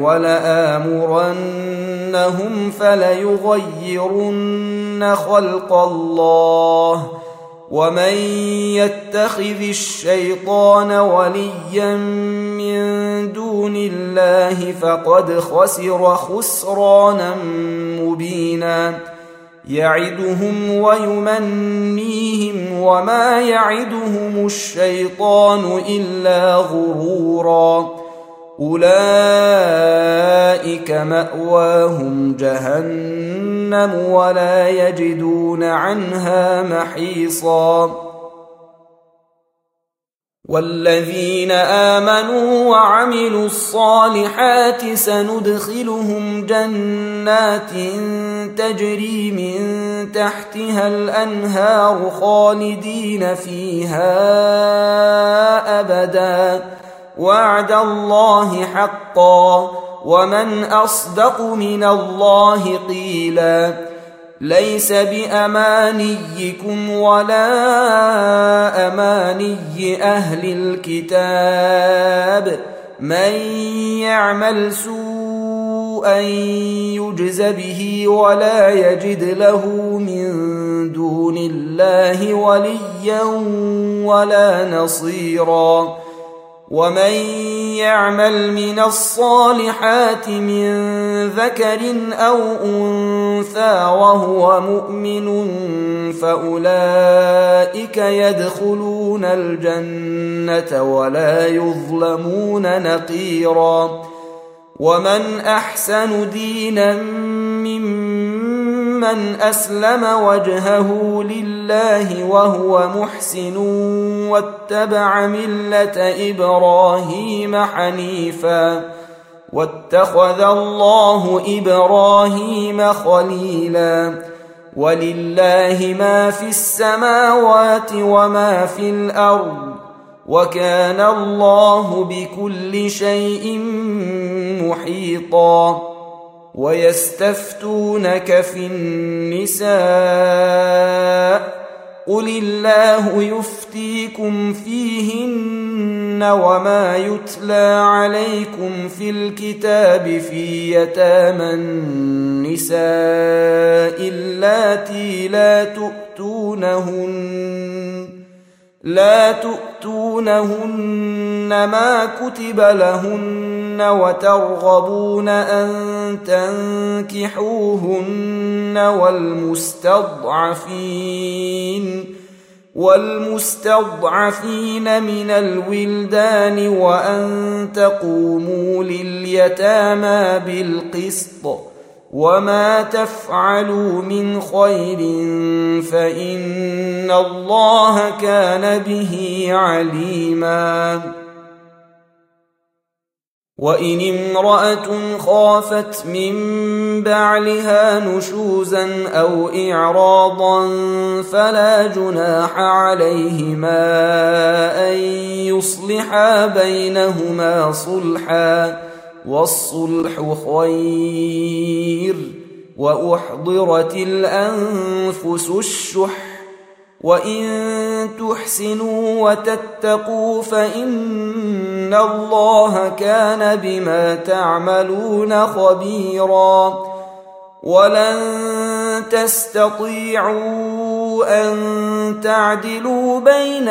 Speaker 1: ولآمرنهم فليغيرن خلق الله ومن يتخذ الشيطان وليا من دون الله فقد خسر خسرانا مبينا. يعدهم ويمنيهم وما يعدهم الشيطان إلا غرورا. أولئك مأواهم جهنم ولا يجدون عنها محيصا. والذين آمنوا وعملوا الصالحات سندخلهم جنات تجري من تحتها الأنهار خالدين فيها أبدا وعد الله حقا ومن أصدق من الله قيلا. ليس بأمانيكم ولا أماني أهل الكتاب من يعمل سوءا يجز به ولا يجد له من دون الله وليا ولا نصيرا. ومن يعمل من الصالحات من ذكر أو أنثى وهو مؤمن فأولئك يدخلون الجنة ولا يظلمون نقيرا. ومن أحسن دينا ممن أسلم وجهه لله وهو محسن واتبع ملة إبراهيم حنيفا واتخذ الله إبراهيم خليلا. ولله ما في السماوات وما في الأرض وكان الله بكل شيء محيطا. ويستفتونك في النساء قل الله يفتيكم فيهن وما يتلى عليكم في الكتاب في يتامى النساء اللاتي لا تؤتونهن ما كتب لهن وترغبون أن تنكحوهن والمستضعفين من الولدان وأن تقوموا لليتامى بالقسط وما تفعلوا من خير فإن الله كان به عليما. وإن امرأة خافت من بعلها نشوزا أو إعراضا فلا جناح عليهما أن يصلحا بينهما صلحا والصلح خير. وأحضرت الأنفس الشح وإن تحسنوا وتتقوا فإن الله كان بما تعملون خبيرا. ولن تستطيعوا أن تعدلوا بين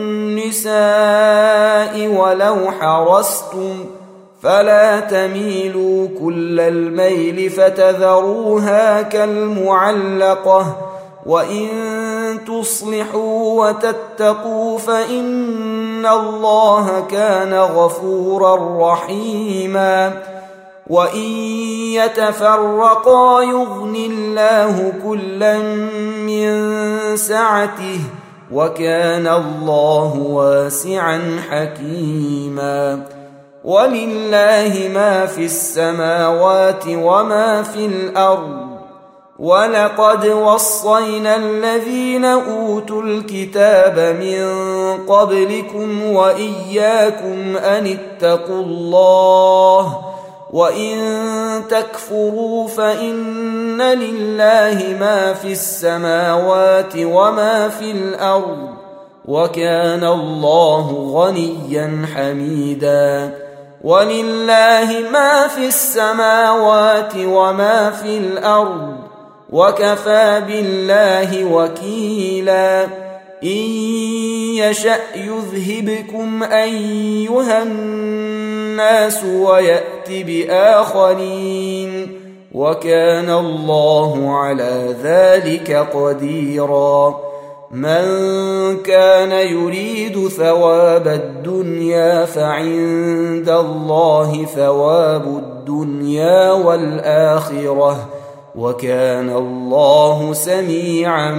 Speaker 1: النساء ولو حرصتم فلا تميلوا كل الميل فتذروها كالمعلقة. وإن تصلحوا وتتقوا فإن الله كان غفورا رحيما. وإن يتفرقا يغن الله كلا من سعته وكان الله واسعا حكيما. ولله ما في السماوات وما في الأرض ولقد وصينا الذين أوتوا الكتاب من قبلكم وإياكم أن اتقوا الله وإن تكفروا فإن لله ما في السماوات وما في الأرض وكان الله غنيا حميدا. ولله ما في السماوات وما في الأرض وكفى بالله وكيلا. إن يشأ يذهبكم أيها الناس ويأت بآخرين وكان الله على ذلك قديرا. من كان يريد ثواب الدنيا فعند الله ثواب الدنيا والآخرة وكان الله سميعا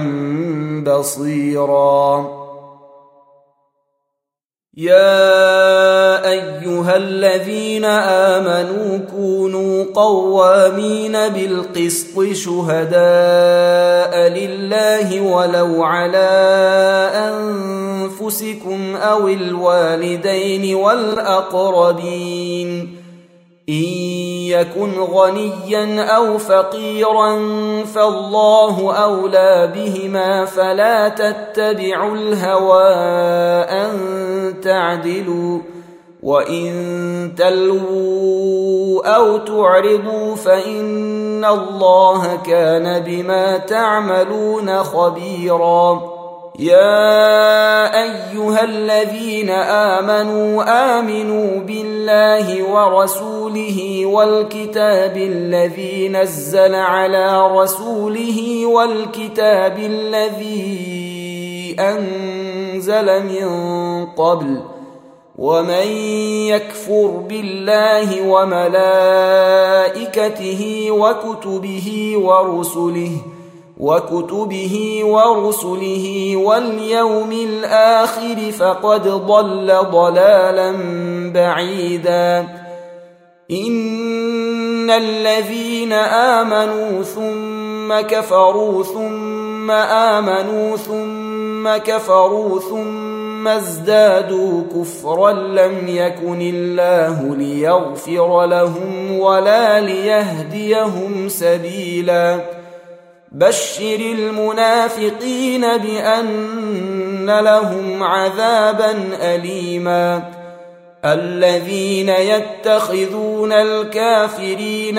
Speaker 1: بصيرا. يا أيها الذين آمنوا كونوا قوامين بالقسط شهداء لله ولو على أنفسكم أو الوالدين والأقربين إن يكن غنيا أو فقيرا فالله أولى بهما فلا تتبعوا الهوى أن تعدلوا وإن تلووا أو تعرضوا فإن الله كان بما تعملون خبيرا. يا أيها الذين آمنوا بالله ورسوله والكتاب الذي نزل على رسوله والكتاب الذي أنزل من قبل ومن يكفر بالله وملائكته وكتبه ورسله واليوم الآخر فقد ضل ضلالا بعيدا. إن الذين آمنوا ثم كفروا ثم آمنوا ثم ثم كفروا ثم ازدادوا كفرا لم يكن الله ليغفر لهم ولا ليهديهم سبيلا بشر المنافقين بأن لهم عذابا أليما الذين يتخذون الكافرين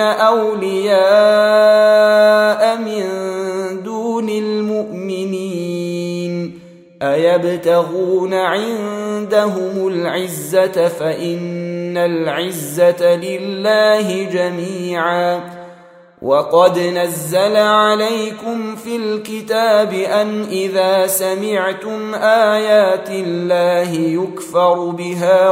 Speaker 1: أولياء من دون المؤمنين أيبتغون عندهم العزة فإن العزة لله جميعا وقد نزل عليكم في الكتاب أن إذا سمعتم آيات الله يكفر بها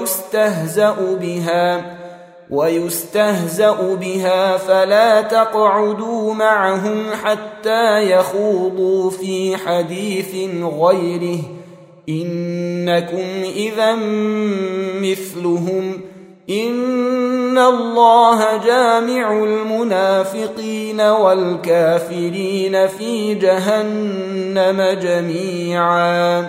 Speaker 1: ويستهزأ بها فلا تقعدوا معهم حتى يخوضوا في حديث غيره إنكم إذا مثلهم إن الله جامع المنافقين والكافرين في جهنم جميعا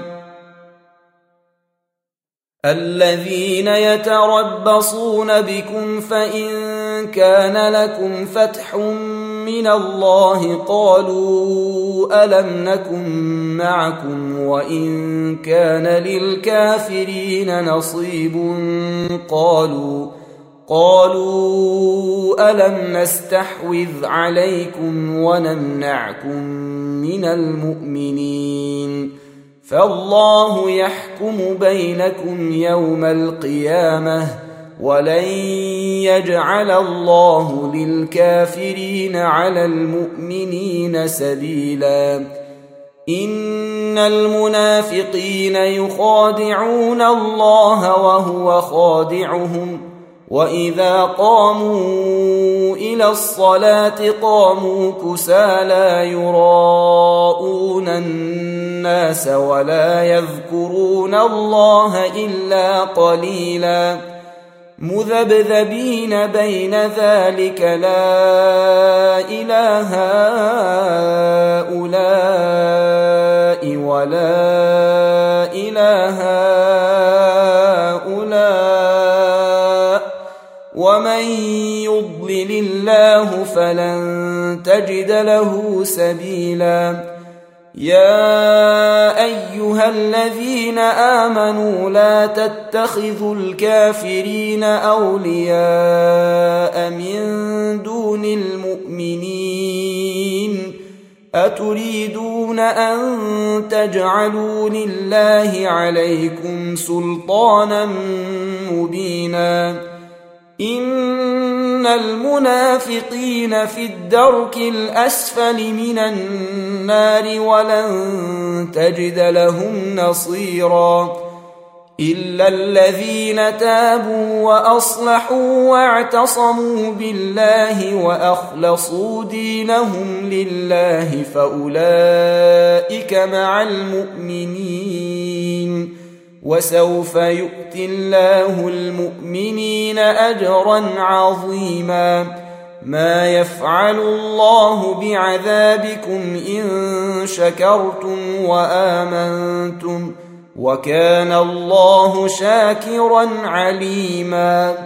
Speaker 1: الذين يتربصون بكم فإن كان لكم فتح من الله قالوا ألم نكن معكم وإن كان للكافرين نصيب قالوا ألم نستحوذ عليكم ونمنعكم من المؤمنين فالله يحكم بينكم يوم القيامة ولن يجعل الله للكافرين على المؤمنين سبيلا إن المنافقين يخادعون الله وهو خادعهم وإذا قاموا إلى الصلاة قاموا كسالى يراءون الناس ولا يذكرون الله إلا قليلا مذبذبين بين ذلك لا إله هؤلاء ولا إله هؤلاء ومن يضلل الله فلن تجد له سبيلا يا أيها الذين آمنوا لا تتخذوا الكافرين أولياء من دون المؤمنين أتريدون أن تجعلوا لله عليكم سلطانا مبينا إن المنافقين في الدرك الأسفل من النار ولن تجد لهم نصيرا إلا الذين تابوا وأصلحوا واعتصموا بالله وأخلصوا دينهم لله فأولئك مع المؤمنين وسوف يؤتي الله المؤمنين أجرا عظيما ما يفعل الله بعذابكم إن شكرتم وآمنتم وكان الله شاكرا عليما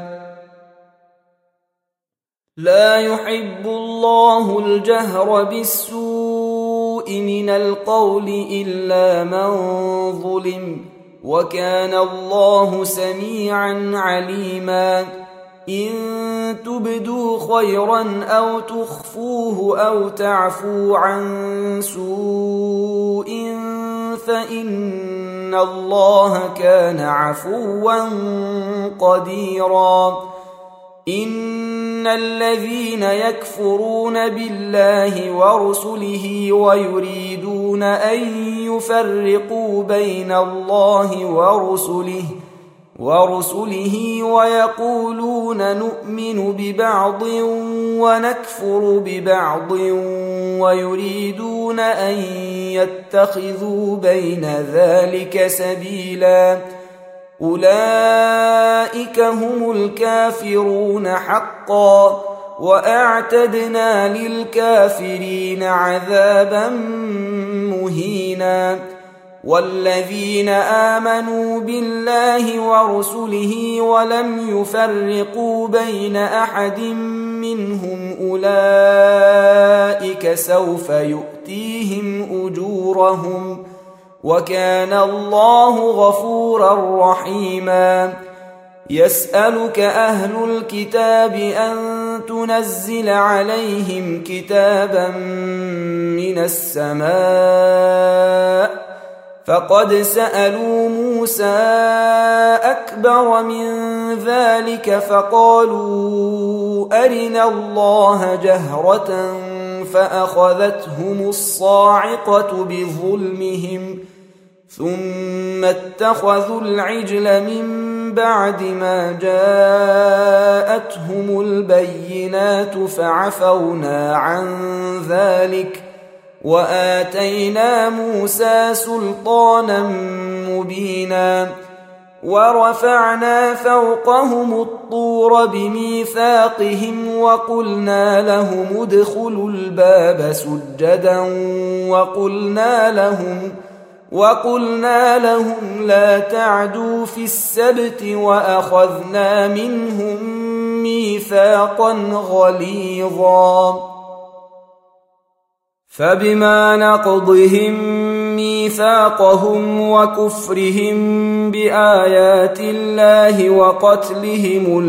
Speaker 1: لا يحب الله الجهر بالسوء من القول إلا من ظلم وكان الله سميعا عليما إن تبدوا خيرا أو تخفوه أو تعفو عن سوء فإن الله كان عفوا قديرا إن الذين يكفرون بالله ورسله ويريدون أن يفرقوا بين الله ورسله ويقولون نؤمن ببعض ونكفر ببعض ويريدون أن يتخذوا بين ذلك سبيلا أولئك هم الكافرون حقا وأعتدنا للكافرين عذابا مهينا والذين آمنوا بالله ورسله ولم يفرقوا بين أحد منهم أولئك سوف يؤتيهم أجورهم وكان الله غفورا رحيما. يسألك أهل الكتاب أن تنزل عليهم كتابا من السماء فقد سألوا موسى أكبر من ذلك فقالوا أرنا الله جهرة فأخذتهم الصاعقة بظلمهم ثم اتخذوا العجل من بعد ما جاءتهم البينات فعفونا عن ذلك وآتينا موسى سلطانا مبينا. ورفعنا فوقهم الطور بميثاقهم وقلنا لهم ادخلوا الباب سجدا وقلنا لهم لا تعدوا في السبت وأخذنا منهم ميثاقا غليظا. فبما نقضهم ميثاقهم وكفرهم بآيات الله وقتلهم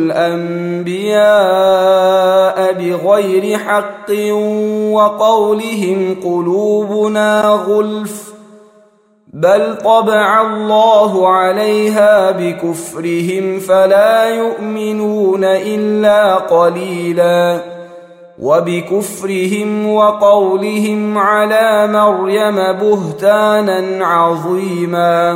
Speaker 1: الأنبياء بغير حق وقولهم قلوبنا غلف بل طبع الله عليها بكفرهم فلا يؤمنون إلا قليلا. وبكفرهم وقولهم على مريم بهتانا عظيما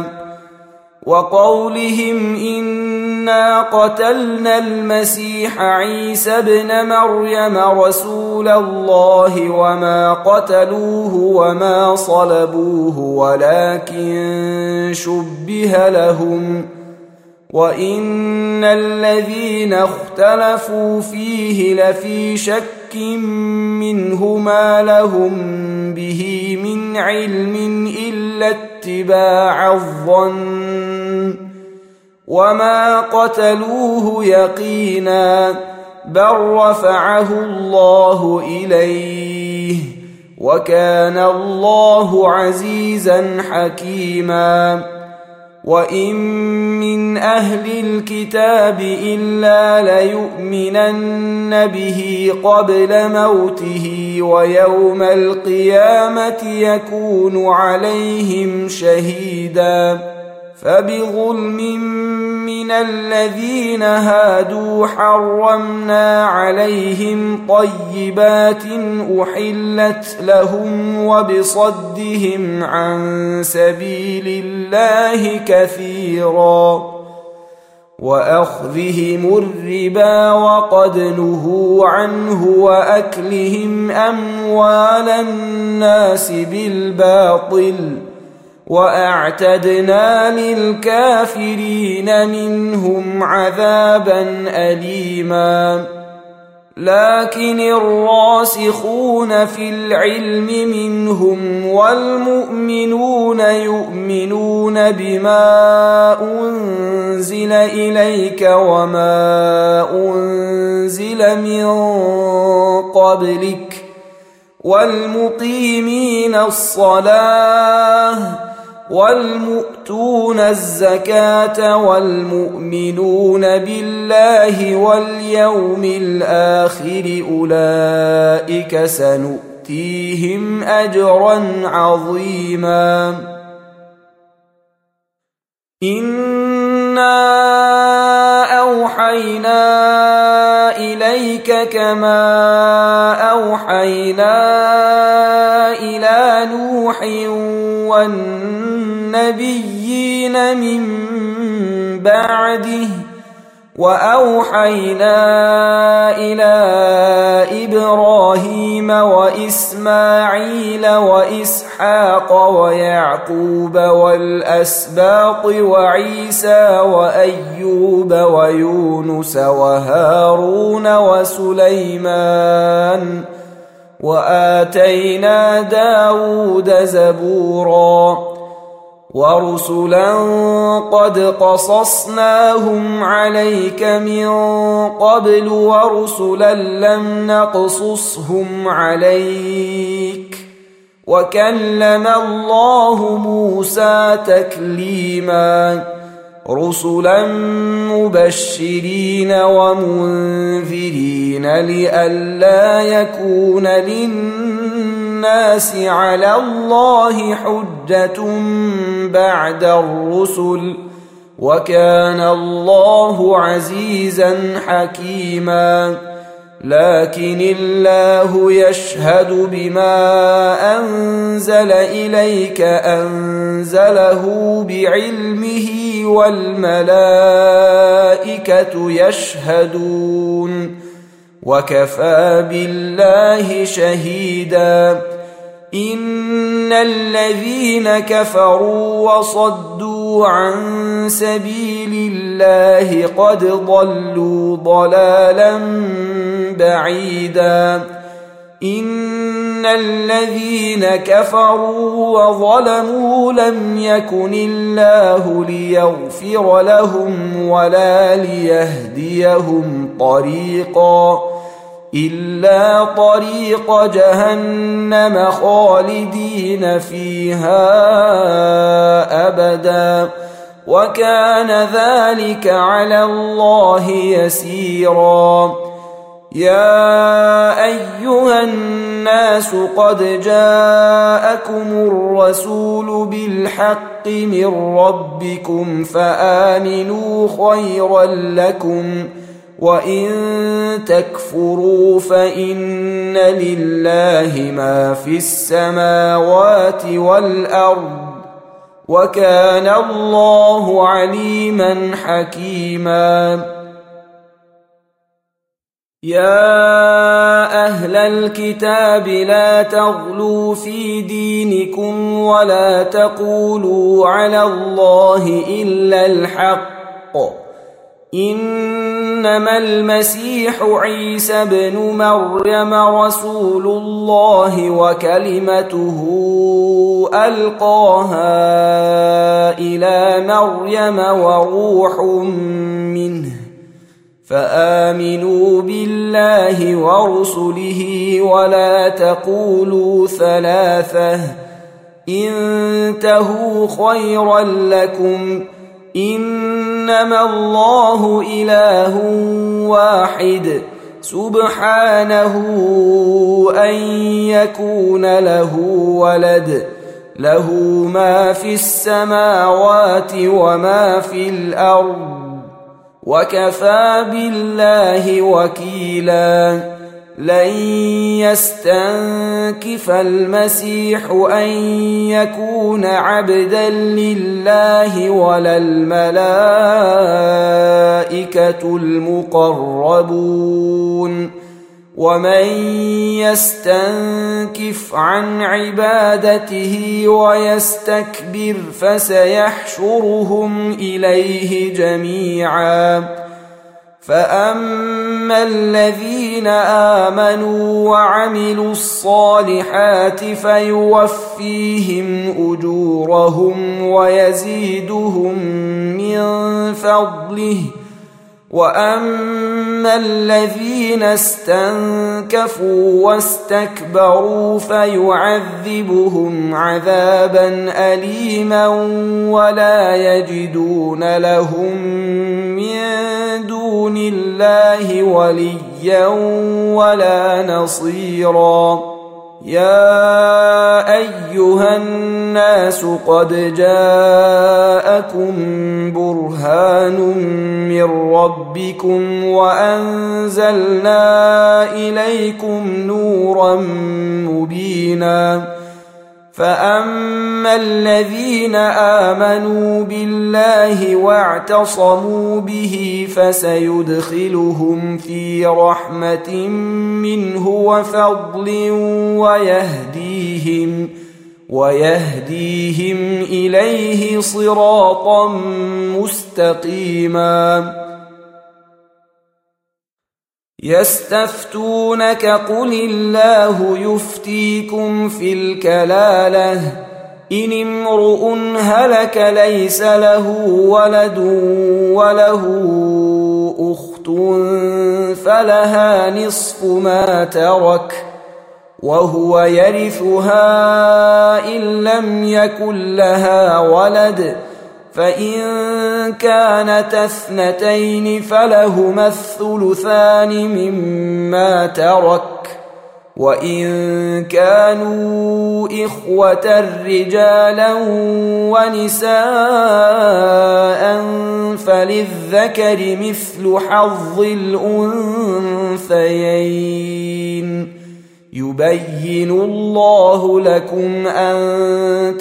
Speaker 1: وقولهم إنا قتلنا المسيح عيسى ابن مريم رسول الله وما قتلوه وما صلبوه ولكن شبه لهم وإن الذين اختلفوا فيه لفي شك منه ما لهم به من علم إلا اتباع الظن وما قتلوه يقينا بل رفعه الله إليه وكان الله عزيزا حكيما. وإن من أهل الكتاب إلا ليؤمنن به قبل موته ويوم القيامة يكون عليهم شهيدا. فبظلم من الذين هادوا حرمنا عليهم طيبات أحلت لهم وبصدهم عن سبيل الله كثيرا وأخذهم الربا وقد نهوا عنه وأكلهم أموال الناس بالباطل وأعتدنا للكافرين منهم عذابا أليما. لكن الراسخون في العلم منهم والمؤمنون يؤمنون بما أنزل إليك وما أنزل من قبلك والمقيمين الصلاة والمؤتون الزكاة والمؤمنون بالله واليوم الآخر أولئك سنؤتيهم أجرا عظيما. إنا أوحينا إليك كما أوحينا إلى نوح والنبيين من بعده وأوحينا إلى إبراهيم وإسماعيل وإسحاق ويعقوب والأسباط وعيسى وأيوب ويونس وهارون وسليمان وآتينا داود زبورا ورسلا قد قصصناهم عليك من قبل ورسلا لم نقصصهم عليك وكلم الله موسى تكليما رسلا مبشرين ومنذرين لئلا يكون للناس على الله حجة بعد الرسل وكان الله عزيزا حكيما لكن الله يشهد بما أنزل إليك أنزله بعلمه والملائكة يشهدون وكفى بالله شهيدا إن الذين كفروا وصدوا عن سبيل الله قد ضلوا ضلالا بعيدا إن الذين كفروا وظلموا لم يكن الله ليغفر لهم ولا ليهديهم طريقا إلا طريق جهنم خالدين فيها أبدا وكان ذلك على الله يسيرا يا أيها الناس قد جاءكم الرسول بالحق من ربكم فآمنوا خيرا لكم وإن تكفروا فإن لله ما في السماوات والأرض وكان الله عليما حكيما يا أهل الكتاب لا تغلوا في دينكم ولا تقولوا على الله إلا الحق إنما المسيح عيسى بن مريم رسول الله وكلمته ألقاها إلى مريم وروح منه فآمنوا بالله ورسله ولا تقولوا ثلاثة انتهوا خيرا لكم إنما الله إله واحد سبحانه أن يكون له ولد له ما في السماوات وما في الأرض وكفى بالله وكيلا لن يستنكف المسيح أن يكون عبدا لله ولا الملائكة المقربون ومن يستنكف عن عبادته ويستكبر فسيحشرهم إليه جميعا فأما الذين آمنوا وعملوا الصالحات فيوفيهم أجورهم ويزيدهم من فضله وأما الذين استنكفوا واستكبروا فيعذبهم عذابا أليما ولا يجدون لهم من دون الله وليا ولا نصيرا يا أيها الناس قد جاءكم برهان من ربكم وأنزلنا إليكم نورا مبينا فأما الذين آمنوا بالله واعتصموا به فسيدخلهم في رحمة منه وفضل ويهديهم إليه صراطا مستقيما يستفتونك قل الله يفتيكم في الكلالة إن امرؤ هلك ليس له ولد وله أخت فلها نصف ما ترك وهو يرثها إن لم يكن لها ولد، فإن كانتا اثنتين فلهما الثلثان مما ترك، وإن كانوا إخوة رجالا ونساء فللذكر مثل حظ الأنثيين، يبين الله لكم أن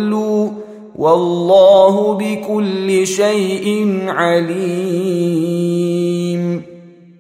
Speaker 1: تضلوا والله بكل شيء عليم.